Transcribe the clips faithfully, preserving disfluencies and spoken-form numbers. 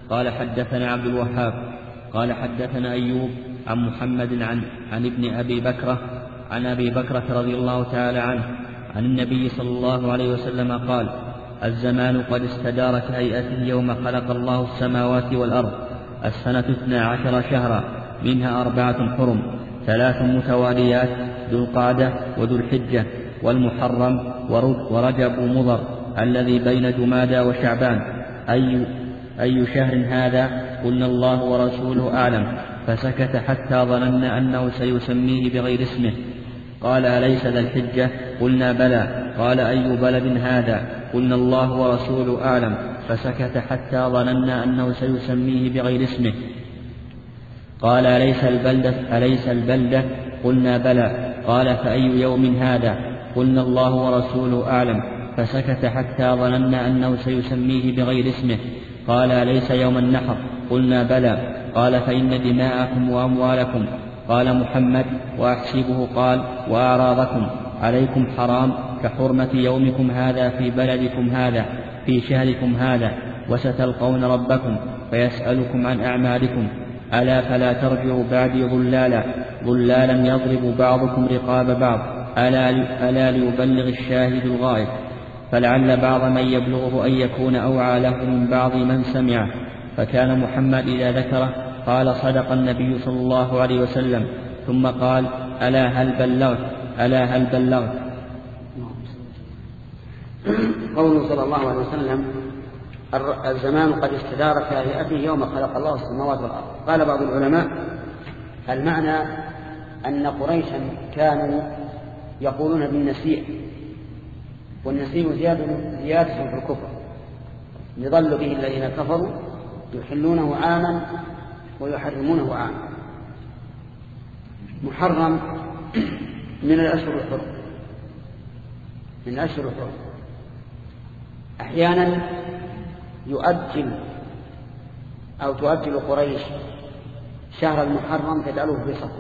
قال حدثنا عبد الوهاب قال حدثنا أيوب عن محمد عن, عن ابن أبي بكرة عن أبي بكرة رضي الله تعالى عنه عن النبي صلى الله عليه وسلم قال: الزمان قد استدار كهيئته يوم خلق الله السماوات والأرض، السنة اثنا عشر شهرا، منها أربعة حرم، ثلاث متواليات، ذو القعدة وذو الحجة والمحرم ورجب مضر الذي بين جمادى وشعبان. أي, أي شهر هذا؟ قلنا الله ورسوله أعلم، فسكت حتى ظننا أنه سيسميه بغير اسمه. قال: أليس ذا الحجة؟ قلنا بلى. قال: أي بلد هذا؟ قلنا الله ورسوله أعلم، فسكت حتى ظننا أنه سيسميه بغير اسمه. قال: أليس البلدة؟ أليس البلدة؟ قلنا بلى. قال: فأي يوم هذا؟ قلنا الله ورسوله أعلم، فسكت حتى ظننا أنه سيسميه بغير اسمه. قال: أليس يوم النحر؟ قلنا بلى. قال: فإن دماءكم وأموالكم. قال محمد: وأحسبه قال: وأعراضكم عليكم حرام كحرمة يومكم هذا في بلدكم هذا في شهركم هذا، وستلقون ربكم فيسألكم عن أعمالكم. ألا فلا ترجعوا بعدي ضلالا ضلالا يضرب بعضكم رقاب بعض. ألا, ألا ليبلغ الشاهد الغائب، فلعل بعض من يبلغه أن يكون أوعى له من بعض من سمعه. فكان محمد إذا ذكره قال: صدق النبي صلى الله عليه وسلم، ثم قال: ألا هل بلغت؟ ألا هل بلغت؟ قوله صلى الله عليه وسلم: الزمان قد استدار كهيئته يوم خلق الله السماوات والأرض. قال بعض العلماء: المعنى أن قريشا كانوا يقولون بالنسيء، والنسيء زيادة في الكفر، يضل به الذين كفروا، يحلونه عاما ويحرمونه عاما. محرم من الأشهر الحرم، من الأشهر الحرم. أحيانا يؤجل أو تؤجل قريش شهر المحرم تجعله في صفر،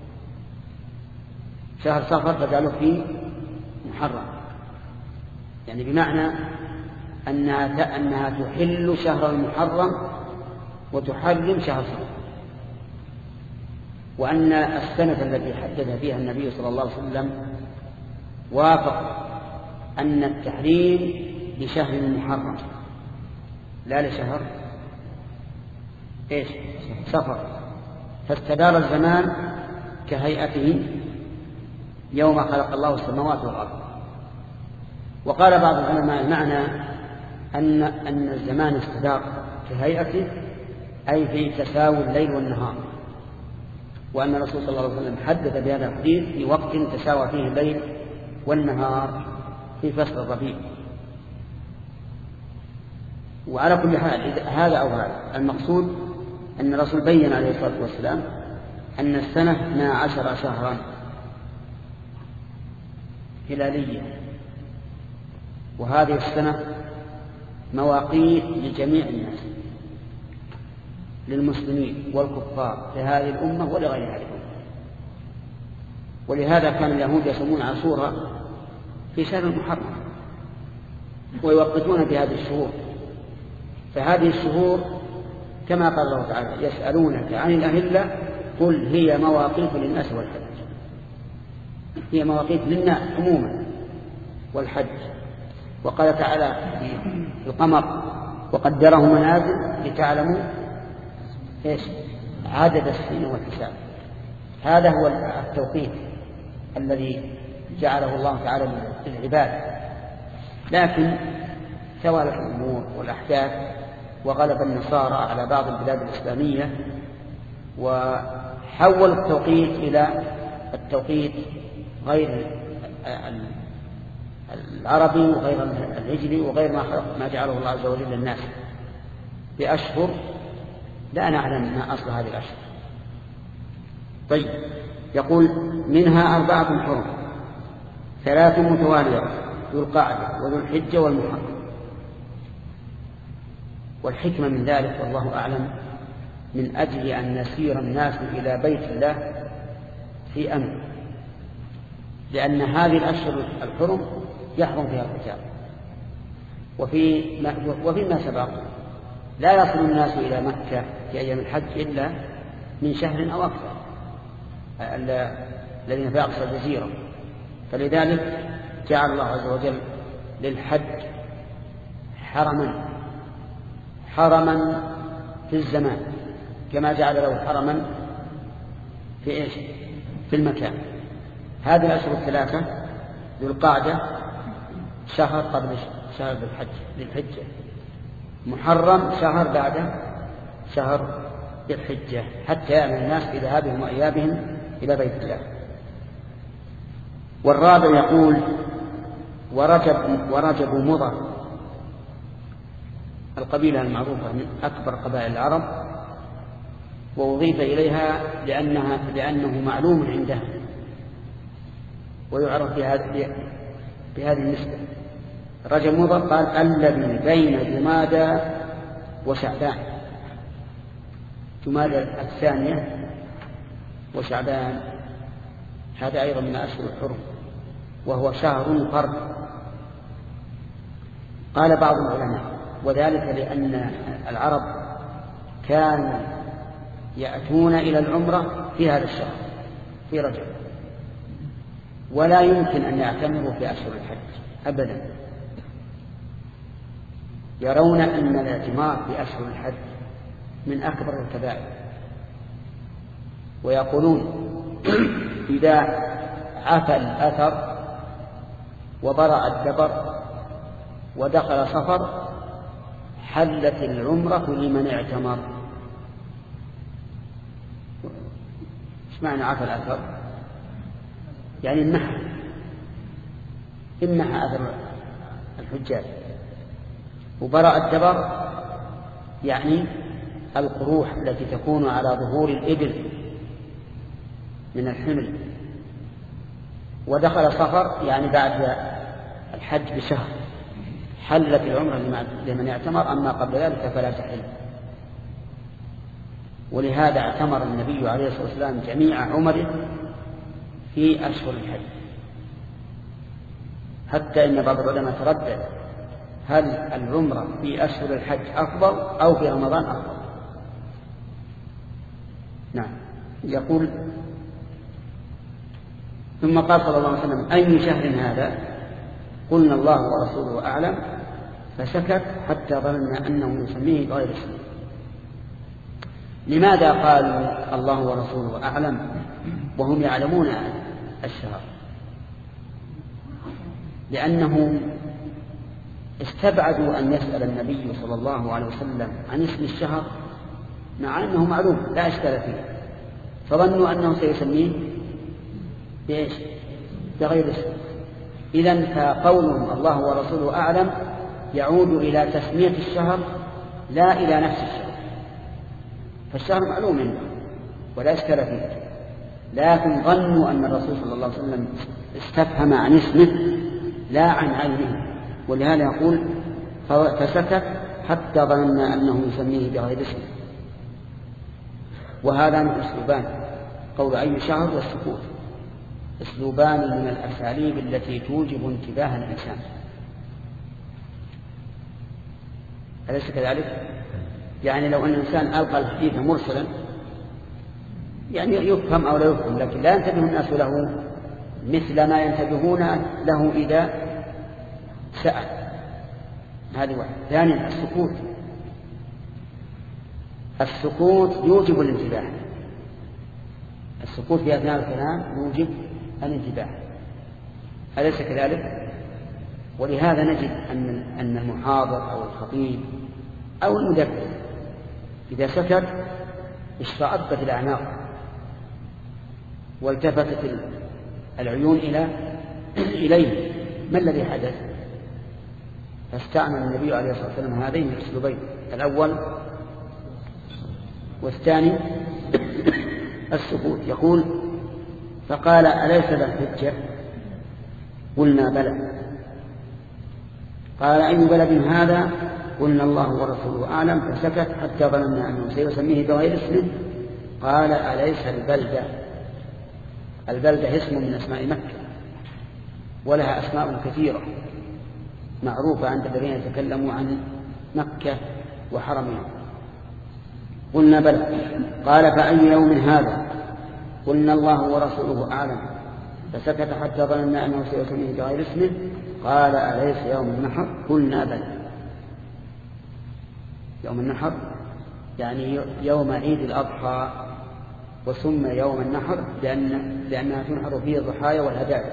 شهر صفر تجعله في محرم، يعني بمعنى أنها, أنها تحل شهر المحرم وتحرم شهر صفر. وأن السنة التي حدد فيها النبي صلى الله عليه وسلم وافق أن التحريم لشهر المحرم لا لشهر إيش؟ صفر. فاستدار الزمان كهيئته يوم خلق الله السماوات والأرض. وقال بعض العلماء المعنى أن, أن الزمان استدار كهيئته أي في تساوي الليل والنهار، وأن الرسول صلى الله عليه وسلم حدد بهذا الحديث في وقت تساوى فيه الليل والنهار في فصل الربيع. وعلى كل حال هذا أو هذا، المقصود أن الرسول بين عليه الصلاة والسلام أن السنة اثنا عشر شهرا هلالية، وهذه السنة مواقيت لجميع الناس، للمسلمين والكفار في هذه الأمة ولغير هذه الأمة. ولهذا كان اليهود يصومون عاشوراء في شهر المحرم ويوقتون بهذه الشهور. فهذه الشهور كما قال الله تعالى: يسألونك عن الأهلة قل هي مواقيت للناس والحج. هي مواقيت للناس عموما والحج. وقال تعالى في القمر: وقدره منازل لتعلموا إيش؟ عدد السنين والحساب. هذا هو التوقيت الذي جعله الله تعالى للعباد. لكن توالت الأمور والأحداث وغلب النصارى على بعض البلاد الإسلامية وحول التوقيت إلى التوقيت غير العربي وغير الهجري وغير ما جعله الله عز وجل للناس بأشهر لا نعلم ما أصل هذه الأشهر. طيب، يقول: منها أربعة حرم، ثلاث متواليات، ذو القعدة وذو الحجة والمحرم. والحكمة من ذلك والله أعلم من أجل أن يسير الناس إلى بيت الله في أمن، لأن هذه الأشهر الحرم يحرم فيها القتال. وفي ما, وفي ما سبق لا يصل الناس إلى مكة في أيام الحج إلا من شهر أو أكثر الذين في أقصى الجزيرة. فلذلك جعل الله عز وجل للحج حرما حرما في الزمان كما جعل له حرما في إيش؟ في المكان. هذه الأشهر الثلاثة ذو القعدة شهر قبل شهر الحج للحجة، محرم شهر بعد شهر الحجة، حتى يأمن الناس بذهابهم وإيابهم إلى بيت الله. والرابع يقول ورجب, ورجب مضر، القبيلة المعروفة من أكبر قبائل العرب، وأضيف إليها لأنها لأنه معلوم عندها ويعرف بهذه النسبة. رجب مضر قال الذي بين جمادى وشعبان، جمادى الثانية وشعبان هذا أيضا من أشهر الحرم وهو شهر فرد. قال بعض العلماء وذلك لأن العرب كانوا يأتون إلى العمرة في هذا الشهر في رجب، ولا يمكن أن يعتمروا في أشهر الحج أبدا، يرون أن الاعتمار في أشهر الحج من أكبر الكبائر، ويقولون إذا عفى الأثر وبرأ الدبر ودخل صفر حلت العمرة لمن اعتمر. ايش معنى عفى الأثر؟ يعني النحى إنها أثر الحجاج. وبرأ الدبر يعني القروح التي تكون على ظهور الإبل من الحمل. ودخل صفر يعني بعد الحج بشهر حلت العمرة لمن اعتمر، أما قبل ذلك فلا تحل. ولهذا اعتمر النبي عليه الصلاة والسلام جميع عمره في أشهر الحج، حتى إن بعض العلماء تردد هل العمرة في أشهر الحج أفضل أو في رمضان أفضل. نعم. يقول ثم قال صلى الله عليه وسلم أي شهر هذا؟ قلنا الله ورسوله أعلم، فسكت حتى ظننا أنه يسميه بغير اسمه. لماذا قالوا الله ورسوله أعلم وهم يعلمون الشهر؟ لأنهم استبعدوا أن يسأل النبي صلى الله عليه وسلم عن اسم الشهر مع أنه معلوم لا إشكال فيه، فظنوا أنه سيسميه بإيش؟ بغير اسم. إذن فقولهم الله ورسوله أعلم يعود إلى تسمية الشهر لا إلى نفس الشهر، فالشهر معلوم منه ولا إشكال فيه، لكن ظنوا أن الرسول صلى الله عليه وسلم استفهم عن اسمه لا عن عينه، ولهذا يقول فسكت حتى ظننا أنه يسميه بغير اسمه. وهذا من أسلوبان، قول أي شهر والسكوت، أسلوبان من الأساليب التي توجب انتباه الإنسان، أليس كذلك؟ يعني لو أن الإنسان ألقى الحديث مرسلا يعني يفهم أو لا يفهم، لكن لا ينتبه الناس له مثل ما ينتبهون له إذا سأل. هذه واحد. ثانيا السكوت، السكوت يوجب الانتباه، السكوت في أثناء الكلام يوجب الانتباه، أليس كذلك؟ ولهذا نجد أن أن المحاضر أو الخطيب أو المدبر إذا سكت اشتعبت الأعناق والتفتت العيون إلى إليه، ما الذي حدث؟ فاستعمل النبي عليه الصلاة والسلام هذين الأسلوبين، الأول والثاني السكوت. يقول فقال أليس بالحجة؟ قلنا بلى. قال أي بلد هذا؟ قلنا الله ورسوله أعلم، فسكت حتى ظننا أنه سيسميه بغير اسمه. قال أليس البلدة؟ البلدة اسم من أسماء مكة ولها أسماء كثيرة معروفة عند الذين يتكلموا عن مكة وحرمها. قلنا بلى. قال فأي يوم هذا؟ قلنا الله ورسوله أعلم. فسكت حتى ظننا أنه سيسميه بغير اسمه. قال أليس يوم النحر؟ قلنا بلى. يوم النحر يعني يوم عيد الأضحى، وسمى يوم النحر لأن لأنها تنحر فيه الضحايا والهدايا.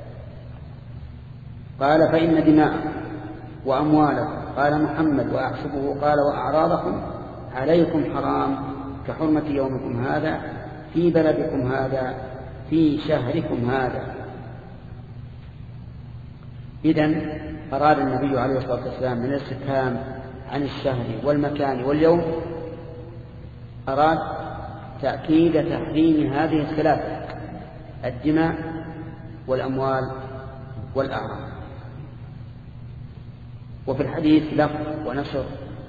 قال فإن دماءكم وأموالكم، قال محمد وأحسبه قال وأعراضكم عليكم حرام كحرمة يومكم هذا في بلدكم هذا في شهركم هذا. إذن أراد النبي عليه الصلاة والسلام من الاستفهام عن الشهر والمكان واليوم أراد تأكيد تحريم هذه الثلاثة: الدماء والأموال والأعراض. وفي الحديث لفظ ونشر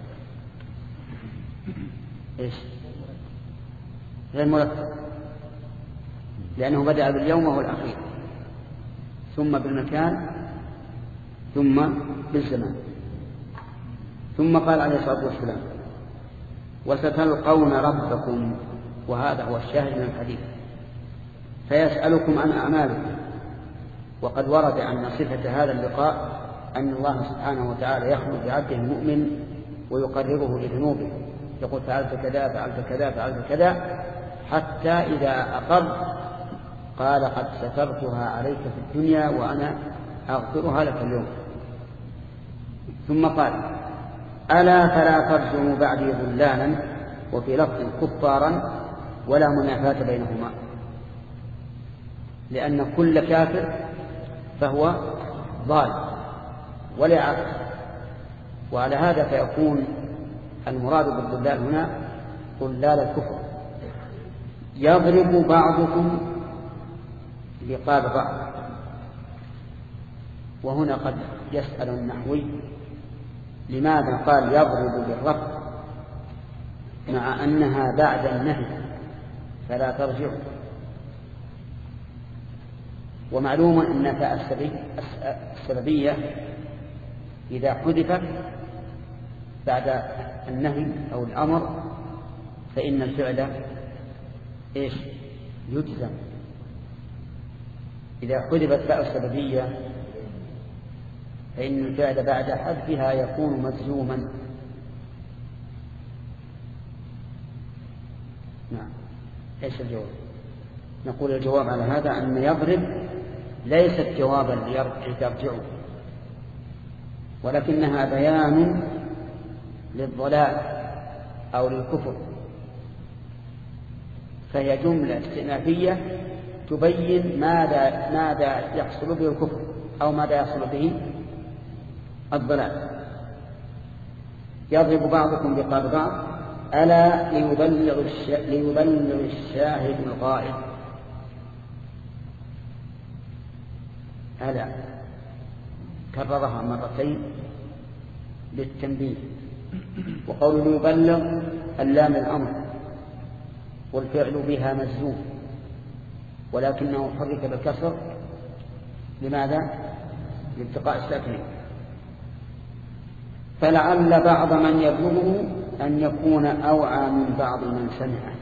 إيش؟ غير مرتب، لأنه بدأ باليوم وهو الأخير، ثم بالمكان، ثم بالزمان. ثم قال عليه الصلاة والسلام وستلقون ربكم، وهذا هو الشاهد من الحديث، فيسألكم عن أعمالكم. وقد ورد أن صفة هذا اللقاء أن الله سبحانه وتعالى يخلق بعبده المؤمن ويقرره لذنوبه، يقول فعلت كذا فعلت كذا فعلت كذا، حتى إذا أقر قال قد سترتها عليك في الدنيا وأنا أغفرها لك اليوم. ثم قال ألا فلا ترجعوا بعدي ضلالا، وفي لفظ كفارا، ولا منافاة بينهما، لأن كل كافر فهو ضال ولا عقل. وعلى هذا فيكون المراد بالضلال هنا ضلال الكفر. يضرب بعضكم رقاب بعض. وهنا قد يسأل النحوي لماذا قال يضرب بالرفع مع أنها بعد النهي فلا ترجع؟ ومعلوم أن فاء السببية إذا حذفت بعد النهي أو الأمر فإن الفعل إيش؟ يجزم. إذا حذفت فاء السببية فإن الفعل بعد حذفها يكون مجزوما. نعم. ايش الجواب؟ نقول الجواب على هذا أن يضرب ليست جوابا لترجعوا، ولكنها بيان للضلال أو للكفر، فهي جملة استئنافية تبين ماذا ماذا يحصل به الكفر أو ماذا يحصل به الضلال. يضرب بعضكم رقاب بعض ألا ليبلغ ليبلغ الشاهد الغائب. ألا كررها مرتين للتنبيه. وقول ليبلغ اللام الأمر والفعل بها مجزوم، ولكنه حرك بالكسر لماذا؟ لالتقاء الساكنين. فلعل بعض من يبلغه أن يكون أوعى من بعض من سمعه.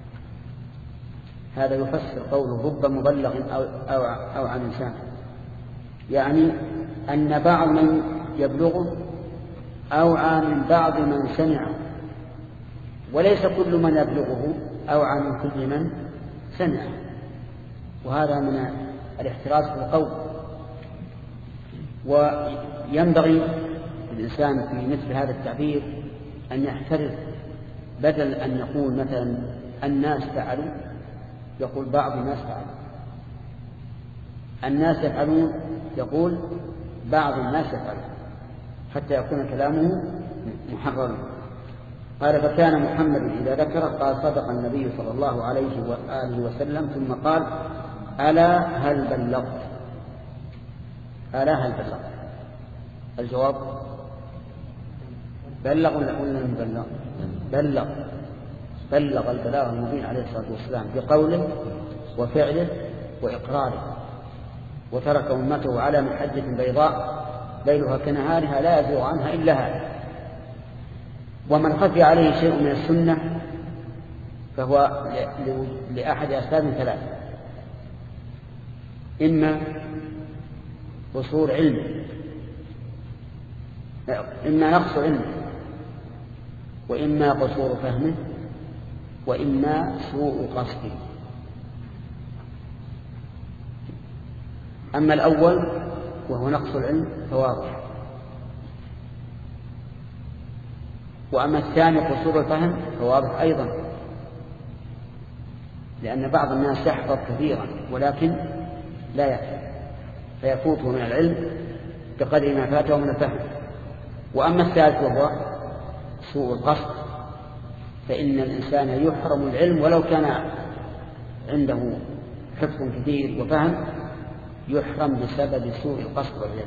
هذا يفسر قوله رب مبلغ أوعى أو عن سامع، يعني أن بعض من يبلغه أوعى من بعض من سمعه، وليس كل من يبلغه أوعى من كل من سمعه. وهذا من الاحتراز في القول. وينبغي الإنسان في مثل هذا التعبير أن يحترز، بدل أن يقول مثلا الناس فعلوا يقول بعض الناس فعلوا، الناس يفعلون يقول بعض الناس يفعلون، حتى يكون كلامه محررا. قال فكان محمد إذا ذكر قال صدق النبي صلى الله عليه وآله وسلم، ثم قال ألا هل بلغت؟ ألا هل بلغت؟ الجواب بلغ ولا لم يبلغ؟ بلغ بلغ البلاغ المبين عليه الصلاة والسلام بقوله وفعله وإقراره، وترك أمته على محجة بيضاء ليلها كنهارها لا يزيغ عنها إلا هذا. ومن خفي عليه شيء من السنة فهو لأحد أسباب ثلاثة: إما قصور علم، إما نقص علم، وإما قصور فهمه، وإما سوء قصده. أما الأول وهو نقص العلم فواضح، وأما الثاني قصور الفهم فواضح أيضا، لأن بعض الناس يحفظ كثيرا ولكن لا يفهم، فيفوته من العلم بقدر ما فاته من الفهم. وأما الثالث وهو سوء القصد، فإن الإنسان يحرم العلم ولو كان عنده حفظ كثير وفهم، يحرم بسبب سوء القصد والعياذ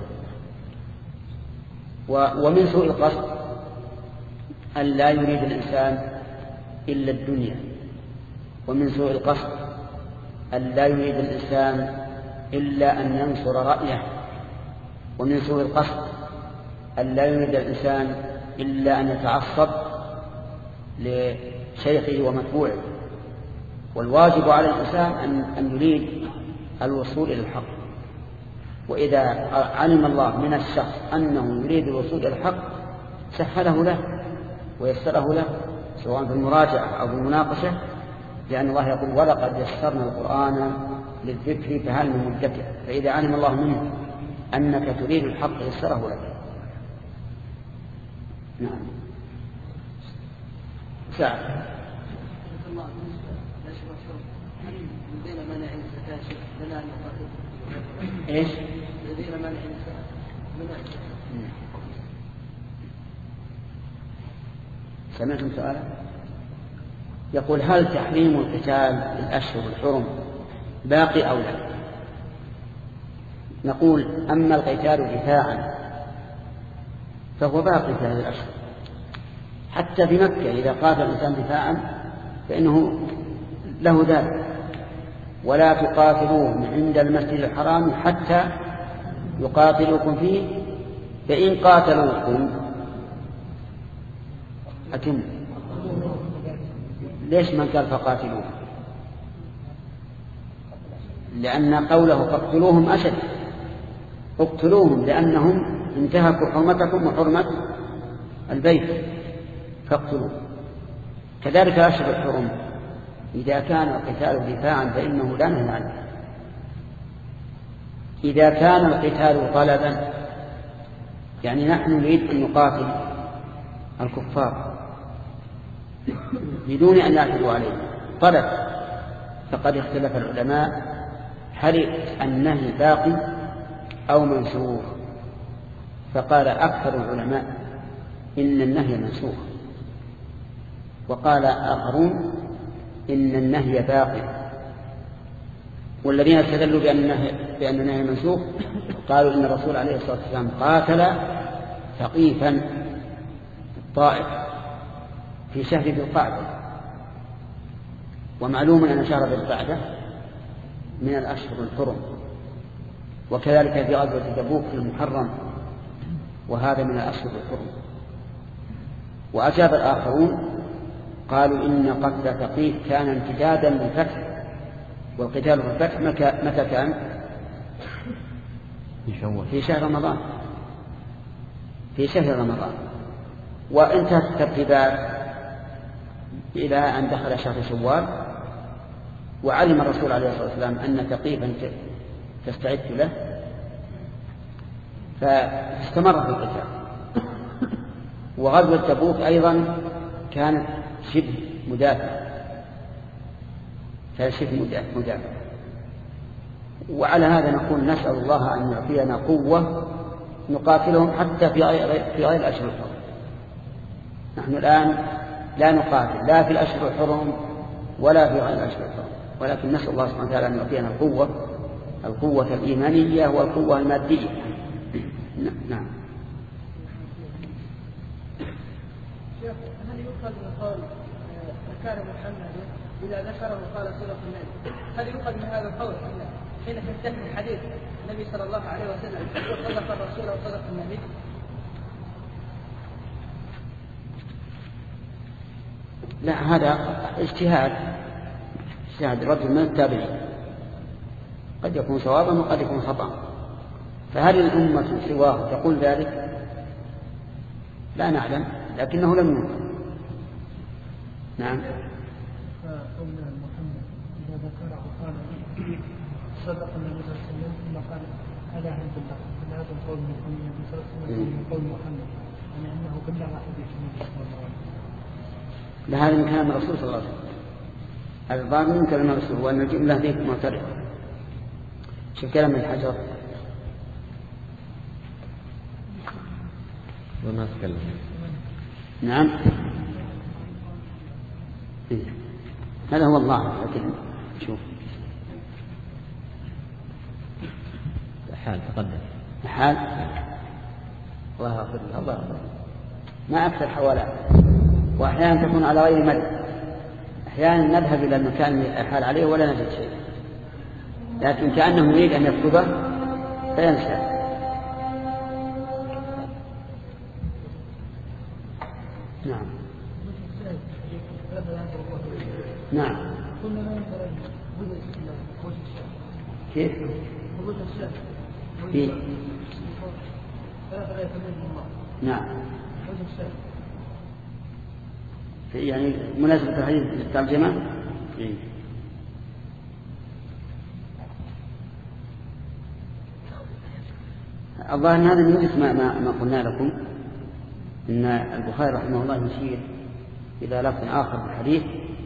بالله. ومن سوء القصد أن لا يريد الإنسان إلا الدنيا، ومن سوء القصد أن لا يريد الإنسان إلا أن ينصر رأيه، ومن سوء القصد أن لا يريد الإنسان إلا أن يتعصب لشيخه ومتبوعه. والواجب على الإنسان أن يريد الوصول إلى الحق، وإذا علم الله من الشخص أنه يريد الوصول إلى الحق سهله له ويسره له، سواء في المراجعة أو في المناقشة، لأن الله يقول: ولقد يسرنا القرآن للذكر فهل من مدكر. فإذا علم الله منه أنك تريد الحق يسره لك. نعم. ساعة. ايش؟ سمعتم سؤالا؟ يقول: هل تحريم القتال في الأشهر الحرم باقي أو لا؟ نقول: أما القتال دفاعا فهو باقي في هذه الأشهر، حتى في مكة إذا قاتل الإنسان دفاعا فإنه له ذلك. ولا تقاتلوهم عند المسجد الحرام حتى يقاتلوكم فيه، فإن قاتلوكم أتم. ليش من قال فقاتلوهم؟ لأن قوله فاقتلوهم أشد، اقتلوهم لأنهم انتهكوا حرمتكم وحرمة البيت، فاقتلوهم. كذلك أشهر الحرم إذا كان القتال دفاعا فإنه لا نهي عنه. إذا كان القتال طلبا، يعني نحن نريد أن نقاتل الكفار بدون أن يعتدوا عليه طلب، فقد اختلف العلماء هل النهي باقي أو منسوخ. فقال أكثر العلماء إن النهي منسوخ، وقال آخرون إن النهي باقي. والذين استدلوا بأن النهي, بأن النهي منسوخ قالوا إن الرسول عليه الصلاة والسلام قاتل ثقيفا طائف في شهر ذي القعدة، ومعلوم أن شهر ذي القعدة من الأشهر الحرم، وكذلك في غزوة تبوك في المحرم، وهذا من الأشهر الحرم. وأجاب الآخرون قالوا إن قتل ثقيف كان امتدادا للفتح، والقتال في الفتح متى كان؟ في شهر رمضان، في شهر رمضان. وانتهت الترتيبات إلى أن دخل شهر شوال، وعلم الرسول عليه الصلاة والسلام أن ثقيفا تستعد له، فاستمر في القتال. وغزوة تبوك أيضا كانت شبه مدافع، كانت شبه مدافع. وعلى هذا نقول نسأل الله أن يعطينا قوة نقاتلهم حتى في غير الأشهر الحرم. نحن الآن لا نقاتل لا في الأشهر الحرم ولا في غير الأشهر الحرم، ولكن نسأل الله سبحانه وتعالى أن يعطينا القوة، القوة الإيمانية والقوة المادية. نعم. هل يؤخذ من قول كان محمد إذا ذكره قال صدق النبي؟ هل يؤخذ من هذا القول حين تنتهي الحديث النبي صلى الله عليه وسلم صدق الرسول وصدق النبي؟ لا، هذا اجتهاد اجتهاد الرجل من التابعين، قد يكون صوابا وقد يكون خطأ. فهل الأمة سواه تقول ذلك؟ لا نعلم، لكنه لم ينكر. نعم. فقولنا محمد إذا ذكره قال صدق النبي صلى الله عليه وسلم ثم قال ألا هم بالله، هذا القول من النبي صلى الله عليه وسلم من قول محمد، يعني أنه بلغ حديث النبي صلى الله عليه وسلم. لهذا من كلام الرسول صلى الله عليه وسلم، الظاهر من كلام الرسول، وأن الجملة ذيك معترضة. شوف كلام الحجر وما تكلم. نعم إيه. هذا هو الله. لكن شوف حال تقدم حال الله أكبر الله أكبر، ما أكثر حوالات، وأحيانا تكون على غير مد، أحيانا نذهب إلى المكان الحال عليه ولا نجد شيء، لكن كأنه يريد أن يكتبه فينسى. نعم نعم. كيف؟ في نعم يعني مناسبة الحديث للترجمة. الظاهر أن هذا من جنس ما, ما, ما قلنا لكم، إن البخاري رحمه الله يشير إلى لفظ آخر في الحديث.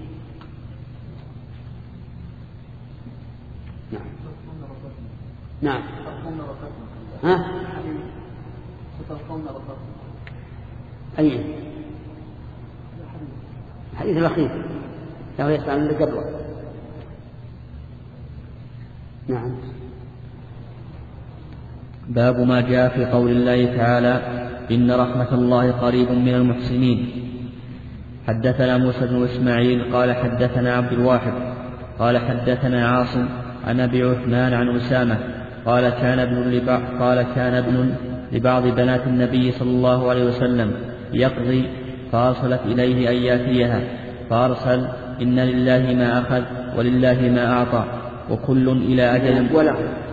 نعم نعم. ها؟ أي الحديث الأخير لا يسمع من اللي قبله. نعم. باب ما جاء في قول الله تعالى إن رحمة الله قريب من المحسنين. حدثنا موسى بن إسماعيل قال حدثنا عبد الواحد قال حدثنا عاصم عن أبي عثمان عن أسامة قال كان ابن لبعض قال كان ابن لبعض بنات النبي صلى الله عليه وسلم يقضي فأرسلت إليه أن يأتيها، فأرسل إن لله ما أخذ ولله ما أعطى وكل إلى أجل ولا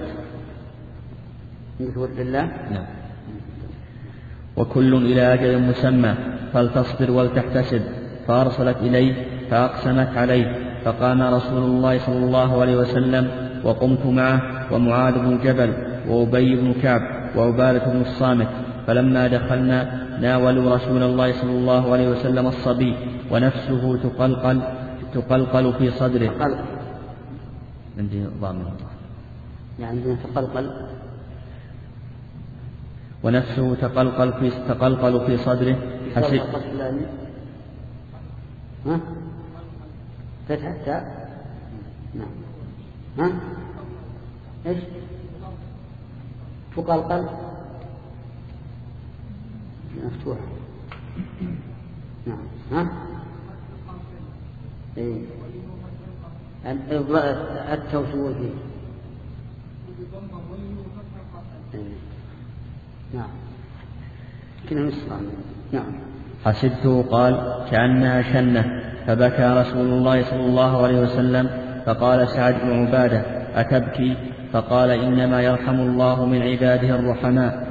لله نعم وكل إلى أجل مسمى فلتصبر ولتحتسب. فأرسلت إليه فأقسمت عليه، فقام رسول الله صلى الله عليه وسلم وقمت معه ومعاذ بن جبل وأبي بن كعب وعبادة بن الصامت، فلما دخلنا ناولوا رسول الله صلى الله عليه وسلم الصبي ونفسه تقلقل تقلقل في صدره. عندي ضامن يعني تقلقل ونفسه تقلقل في تقلقل في صدره. حسب ها فتح التاء. نعم. ها ايش تقلقل مفتوح. نعم. ها ايه التوسول فيه. نعم كنا نسمع. نعم. حسبته قال كأنها شنة، فبكى رسول الله صلى الله عليه وسلم، فقال سعد بن عبادة أتبكي؟ فقال إنما يرحم الله من عباده الرحماء.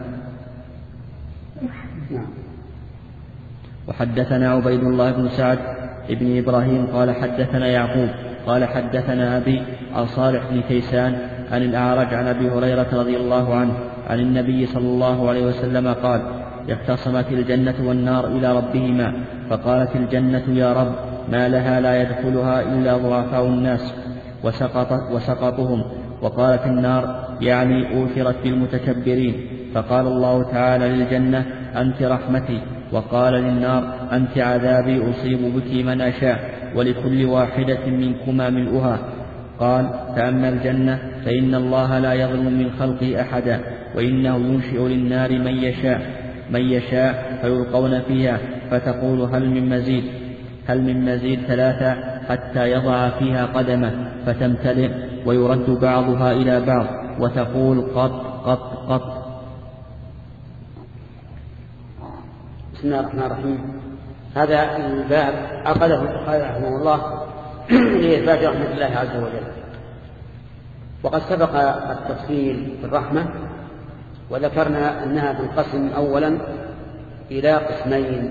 نعم. وحدثنا عبيد الله بن سعد ابن إبراهيم قال حدثنا يعقوب قال حدثنا أبي عن صالح بن كيسان عن الأعرج عن أبي هريرة رضي الله عنه عن النبي صلى الله عليه وسلم قال اختصمت الجنة والنار إلى ربهما، فقالت الجنة يا رب ما لها لا يدخلها إلا ضعفاء الناس وسقط وسقطهم، وقالت النار يعني أوثرت بالمتكبرين، فقال الله تعالى للجنة أنت رحمتي، وقال للنار أنت عذابي أصيب بك من أشاء ولكل واحدة منكما ملؤها. قال فأما الجنة فإن الله لا يظلم من خلقه أحدا، وإنه ينشئ للنار من يشاء من يشاء فيلقون فيها فتقول هل من مزيد هل من مزيد ثلاثة حتى يضع فيها قدمه فتمتلئ ويرد بعضها إلى بعض وتقول قط قط قط. بسم الله الرحمن الرحيم. هذا الباب عقده البخاري رحمه الله لإثبات رحمة الله عز وجل. وقد سبق التفصيل في الرحمة وذكرنا أنها تنقسم أولا إلى قسمين.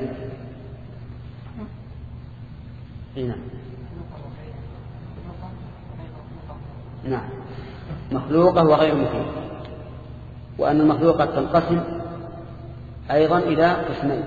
هنا نعم، مخلوقة وغير مخلوقة، وأن المخلوقة تنقسم أيضا إلى قسمين.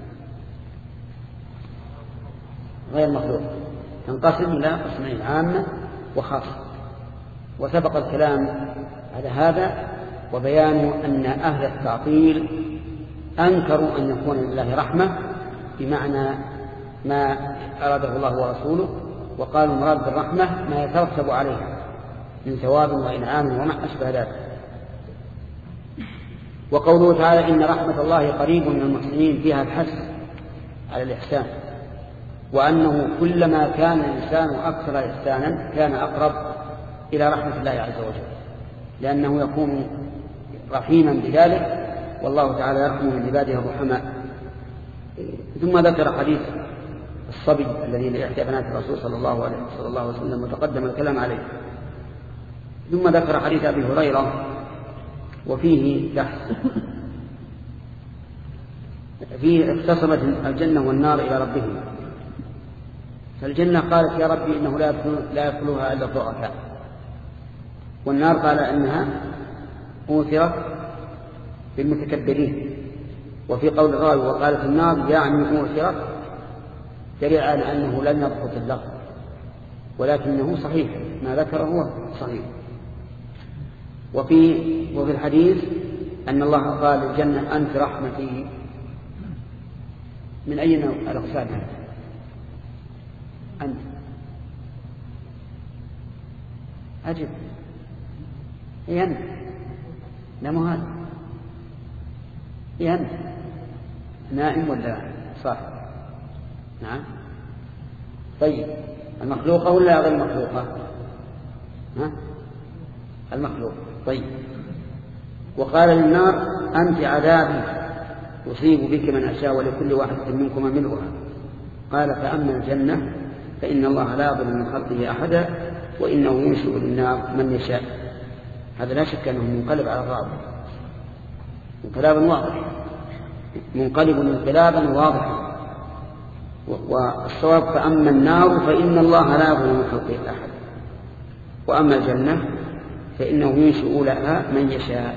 غير مخلوقة تنقسم إلى قسمين، عامة وخاصة. وسبق الكلام على هذا وبيان أن أهل التعطيل أنكروا أن يكون لله رحمة بمعنى ما أراده الله ورسوله، وقالوا المراد بالرحمة ما يترتب عليها من ثواب وإنعام وما أشبه ذلك. وقوله تعالى إن رحمة الله قريب من المحسنين فيها الحث على الإحسان، وأنه كلما كان الإنسان أكثر إحسانا كان أقرب إلى رحمة الله عز وجل، لأنه يكون رحيما بذلك، والله تعالى يرحم من عباده الرحماء. ثم ذكر حديث الصبي الذي لإحدى بنات الرسول صلى الله عليه صلى الله عليه وسلم وتقدم الكلام عليه. ثم ذكر حديث أبي هريرة وفيه بحث فيه اختصمت الجنة والنار إلى ربهم، فالجنة قالت يا ربي إنه لا لا يدخلها إلا الضعفاء، والنار قال إنها أوثرت بالمتكبرين. وفي قول الراوي وقالت النار يعني أوثرت دليل على أنه لم يضبط اللفظ، ولكنه صحيح ما ذكره هو صحيح. وفي وفي الحديث أن الله قال للجنة أنت رحمتي. من أي نوع الأقسام أنت؟ أجب إيه أنت؟ لا مو هذا إيه أنت؟ نائم ولا صاحب؟ نعم. طيب المخلوقة ولا غير المخلوقة؟ ها؟ المخلوق. طيب. وقال للنار أنت عذابي يصيب بك من أشاء ولكل واحد منكم ملؤها. قال فأما الجنة فإن الله لا يظلم من خلقه أحدا وإنه ينشئ للنار من يشاء. هذا لا شك أنه منقلب على الرابع، انقلابا واضح، منقلب انقلابا واضحا. والصواب فأما النار فإن الله لا يظلم من خلقه أحدا، وأما الجنة فإنه ينشئ لها من يشاء.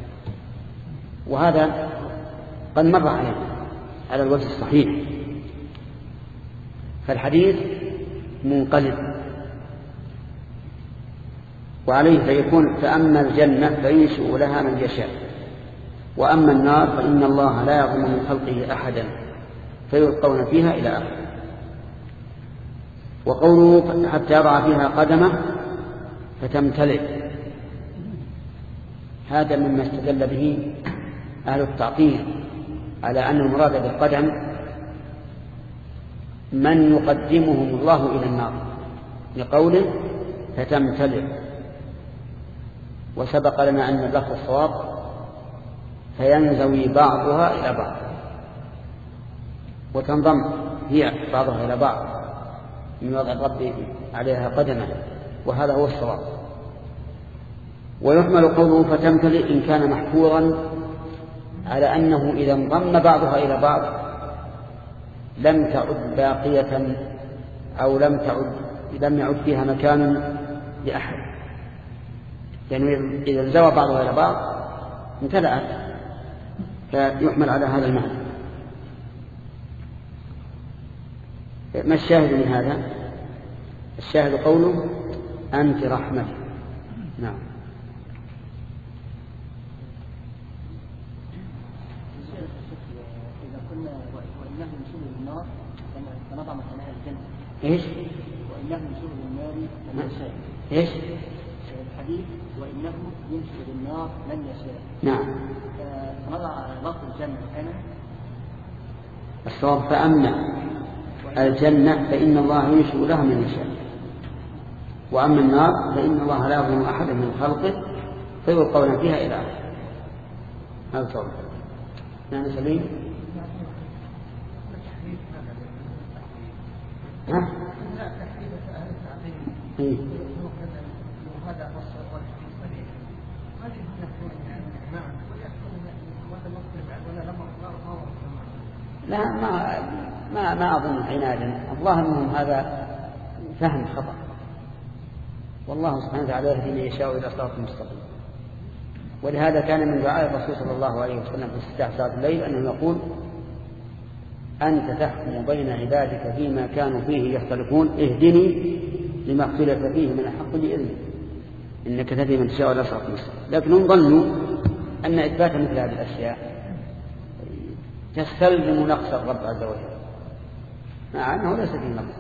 وهذا قد مر عليه على الوجه الصحيح، فالحديث منقلب، وعليه فيكون فأما الجنة فينشئ لها من يشاء، وأما النار فإن الله لا يظلم من خلقه أحدا فيلقون فيها إلى آخره. وقوله حتى يضع فيها قدمه فتمتلئ، هذا مما استدل به أهل التعطيل على أن المراد بالقدم من يقدمهم الله إلى النار لقوله فتمتلئ. وسبق لنا أن اللفظ الصواب فينزوي بعضها إلى بعض وتنضم هي بعضها إلى بعض من وضع الرب عليها قدمه، وهذا هو الصواب. ويحمل قوله فتمتلئ إن كان محفوظا على أنه إذا انضم بعضها إلى بعض لم تعد باقية أو لم تعد لم يعد فيها مكان لأحد، يعني إذا انزوى بعضها إلى بعض امتلأت، فيحمل على هذا المعنى. ما الشاهد من هذا؟ الشاهد قوله أنت رحمتي. نعم. إذا كنا وإنه يشير للنار فنضع مكانها الجنة. إيش؟ وإنه يشير للنار من يشاء. إيش؟ الحديث وإنه ينشئ للنار من يشاء. نعم. فنضع لفظ الجنة مكانها. الصواب فأما الجنة فإن الله ينشئ لها من يشاء، وأما النار فإن الله لا يظلم أحدا من خلقه فيلقون فيها إلى آخره. هذا صواب. نعم سليم. ها؟ إيه؟ لا ما ما ما أظن عنادا، الظاهر منهم هذا فهم خطأ، والله سبحانه وتعالى يهدي من يشاء إلى صراط مستقيم. ولهذا كان من دعاء الرسول صلى الله عليه وسلم في استفتاح صلاة الليل أنه يقول: أنت تحكم بين عبادك فيما كانوا فيه يختلفون اهدني لما اختلف فيه من الحق بإذنك إنك تهدي من تشاء إلى صراط مستقيم. لكنهم ظنوا أن إثبات مثل هذه الأشياء تستلزم نقص الرب عز وجل، مع أنه ليس فيه نقص.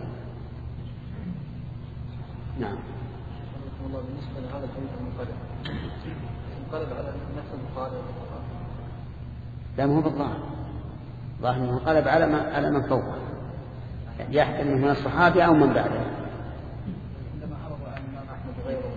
نعم. والله بالنسبة لهذا الحديث المنقلب انقلب على نفس البخاري. لا ما هو بالظاهر، ظاهر انه انقلب على ما على من فوقه، يحتمل من الصحابة أو من بعده. عندما عرض عن الإمام أحمد وغيره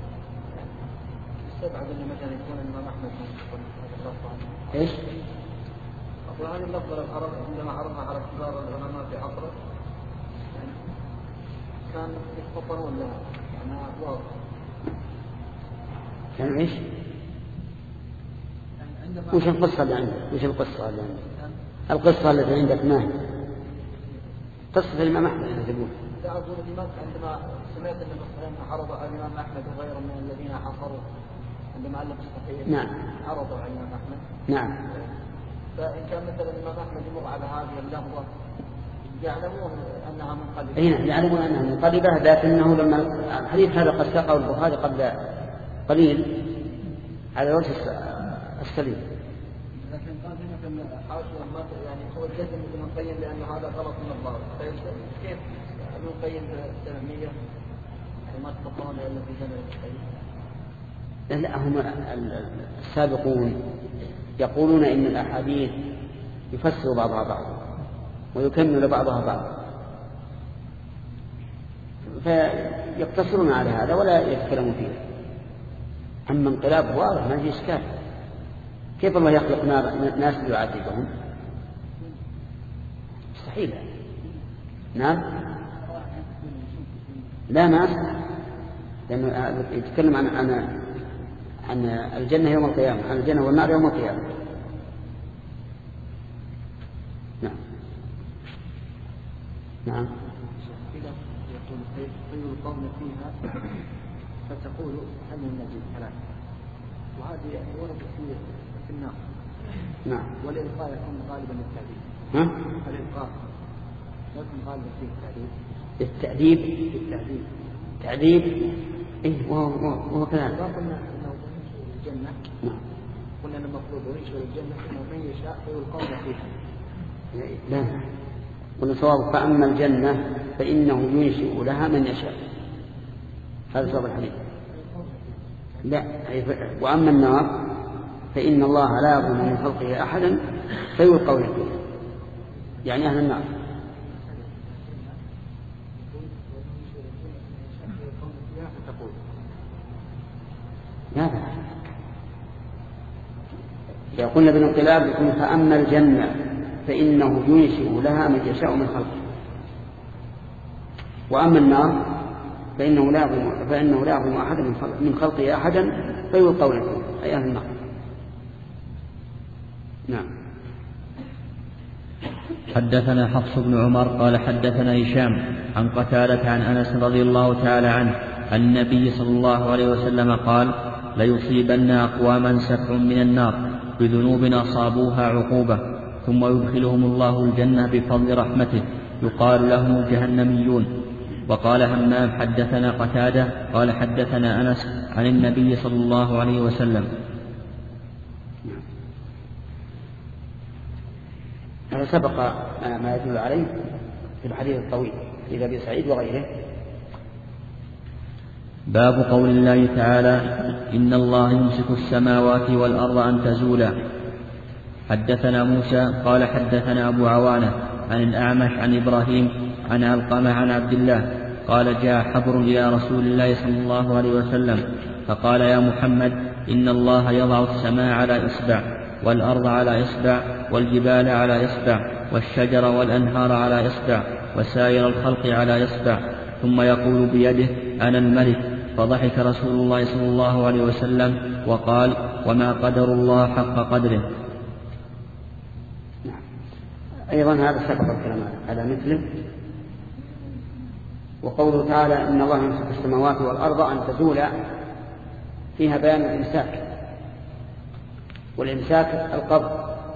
استبعد أن مثلا يكون الإمام أحمد رضي الله عنه. إيش؟ أقول هذه اللفظة العرب عندما عرضها على كبار العلماء في عصره يعني كان يتفطرون لها يعني واضح. كان إيش؟ وش القصة اللي عندك؟ وش القصة اللي عندك؟ القصة التي عندك ما هي؟ قصة الإمام أحمد اللي تقول. لا أقول الإمام عندما سمعت أن مثلا عرض على الإمام أحمد وغيره من الذين حصروا عندما علم الصحيح. نعم. عرضوا على الإمام أحمد. نعم. فإن كان مثلا الإمام أحمد يمر على هذه اللحظة يعلمون أنها منقلبة. أي نعم يعلمون أنها منقلبة، لكنه لما الحديث هذا قد ساقه البخاري قبل قليل على وجه السليم. لكن قال هنا في الحاشية ما يعني هو الجزم ابن القيم لأن هذا غلط من الضابط. كيف ابن القيم بالسبعمية وما تفضلون إلا في زمن القيم؟ لا هم السابقون يقولون إن الأحاديث يفسر بعضها بعضا ويكمل بعضها بعضا، فيقتصرون على هذا ولا يتكلمون فيه. أما انقلاب واضح ما في إشكال. كيف الله يخلق ناس ليعذبهم؟ مستحيل. نعم. لا ناس، لأنه يتكلم عن عن عن الجنة يوم القيامة، عن الجنة والنار يوم القيامة. نعم. نعم. يقول طير القوم فيها فتقول هل من نجد ثلاث، وهذه يعني وردت في في النار. نعم. والإلقاء يكون غالبا للتعذيب. ها؟ الإلقاء يكون غالبا فيه التعذيب. التعذيب. التعذيب. تعذيب. إيه وهو وهو كذلك. قلنا إنه الجنة. نعم. قلنا أن المفروض ينشر الجنة إنه من يشاء فيلقون فيها. لا. قلنا صواب فأما الجنة فإنه ينشئ لها من يشاء. هذا صواب الحديث. لا. وأما النار فإن الله لا يظلم من خلقه أحدا فيلقون فيها، يعني أهل النار. لا لا يقولنا بالانقلاب يقول فأما الجنة فإنه ينشئ لها من يشاء من خلقه، وأما النار فإنه لا يظلم فإنه لا يظلم أحدا من خلقه أحدا فيلقون فيها، أي أهل النار. نعم. حدثنا حفص بن عمر قال حدثنا هشام عن قتادة عن أنس رضي الله تعالى عنه عن النبي صلى الله عليه وسلم قال: ليصيبن أقواما سبع من النار بذنوب أصابوها عقوبة ثم يدخلهم الله الجنة بفضل رحمته يقال لهم الجهنميون. وقال همام حدثنا قتادة قال حدثنا أنس عن النبي صلى الله عليه وسلم. هذا سبق ما يدل عليه في الحديث الطويل في أبي سعيد وغيره. باب قول الله تعالى: إن الله يمسك السماوات والأرض أن تزولا. حدثنا موسى قال حدثنا أبو عوانة عن الأعمش عن إبراهيم عن علقمة عن عبد الله قال: جاء حبر إلى رسول الله صلى الله عليه وسلم فقال: يا محمد، إن الله يضع السماء على إصبع والأرض على إصبع والجبال على إصبع والشجر والأنهار على إصبع وسائر الخلق على إصبع، ثم يقول بيده أنا الملك. فضحك رسول الله صلى الله عليه وسلم وقال وما قدر الله حق قدره. أيضا هذا سبق الكلام على مثله. وقوله تعالى إن الله يمسك السماوات والأرض أن تزولا فيها بيان الإمساك، والإمساك القبض.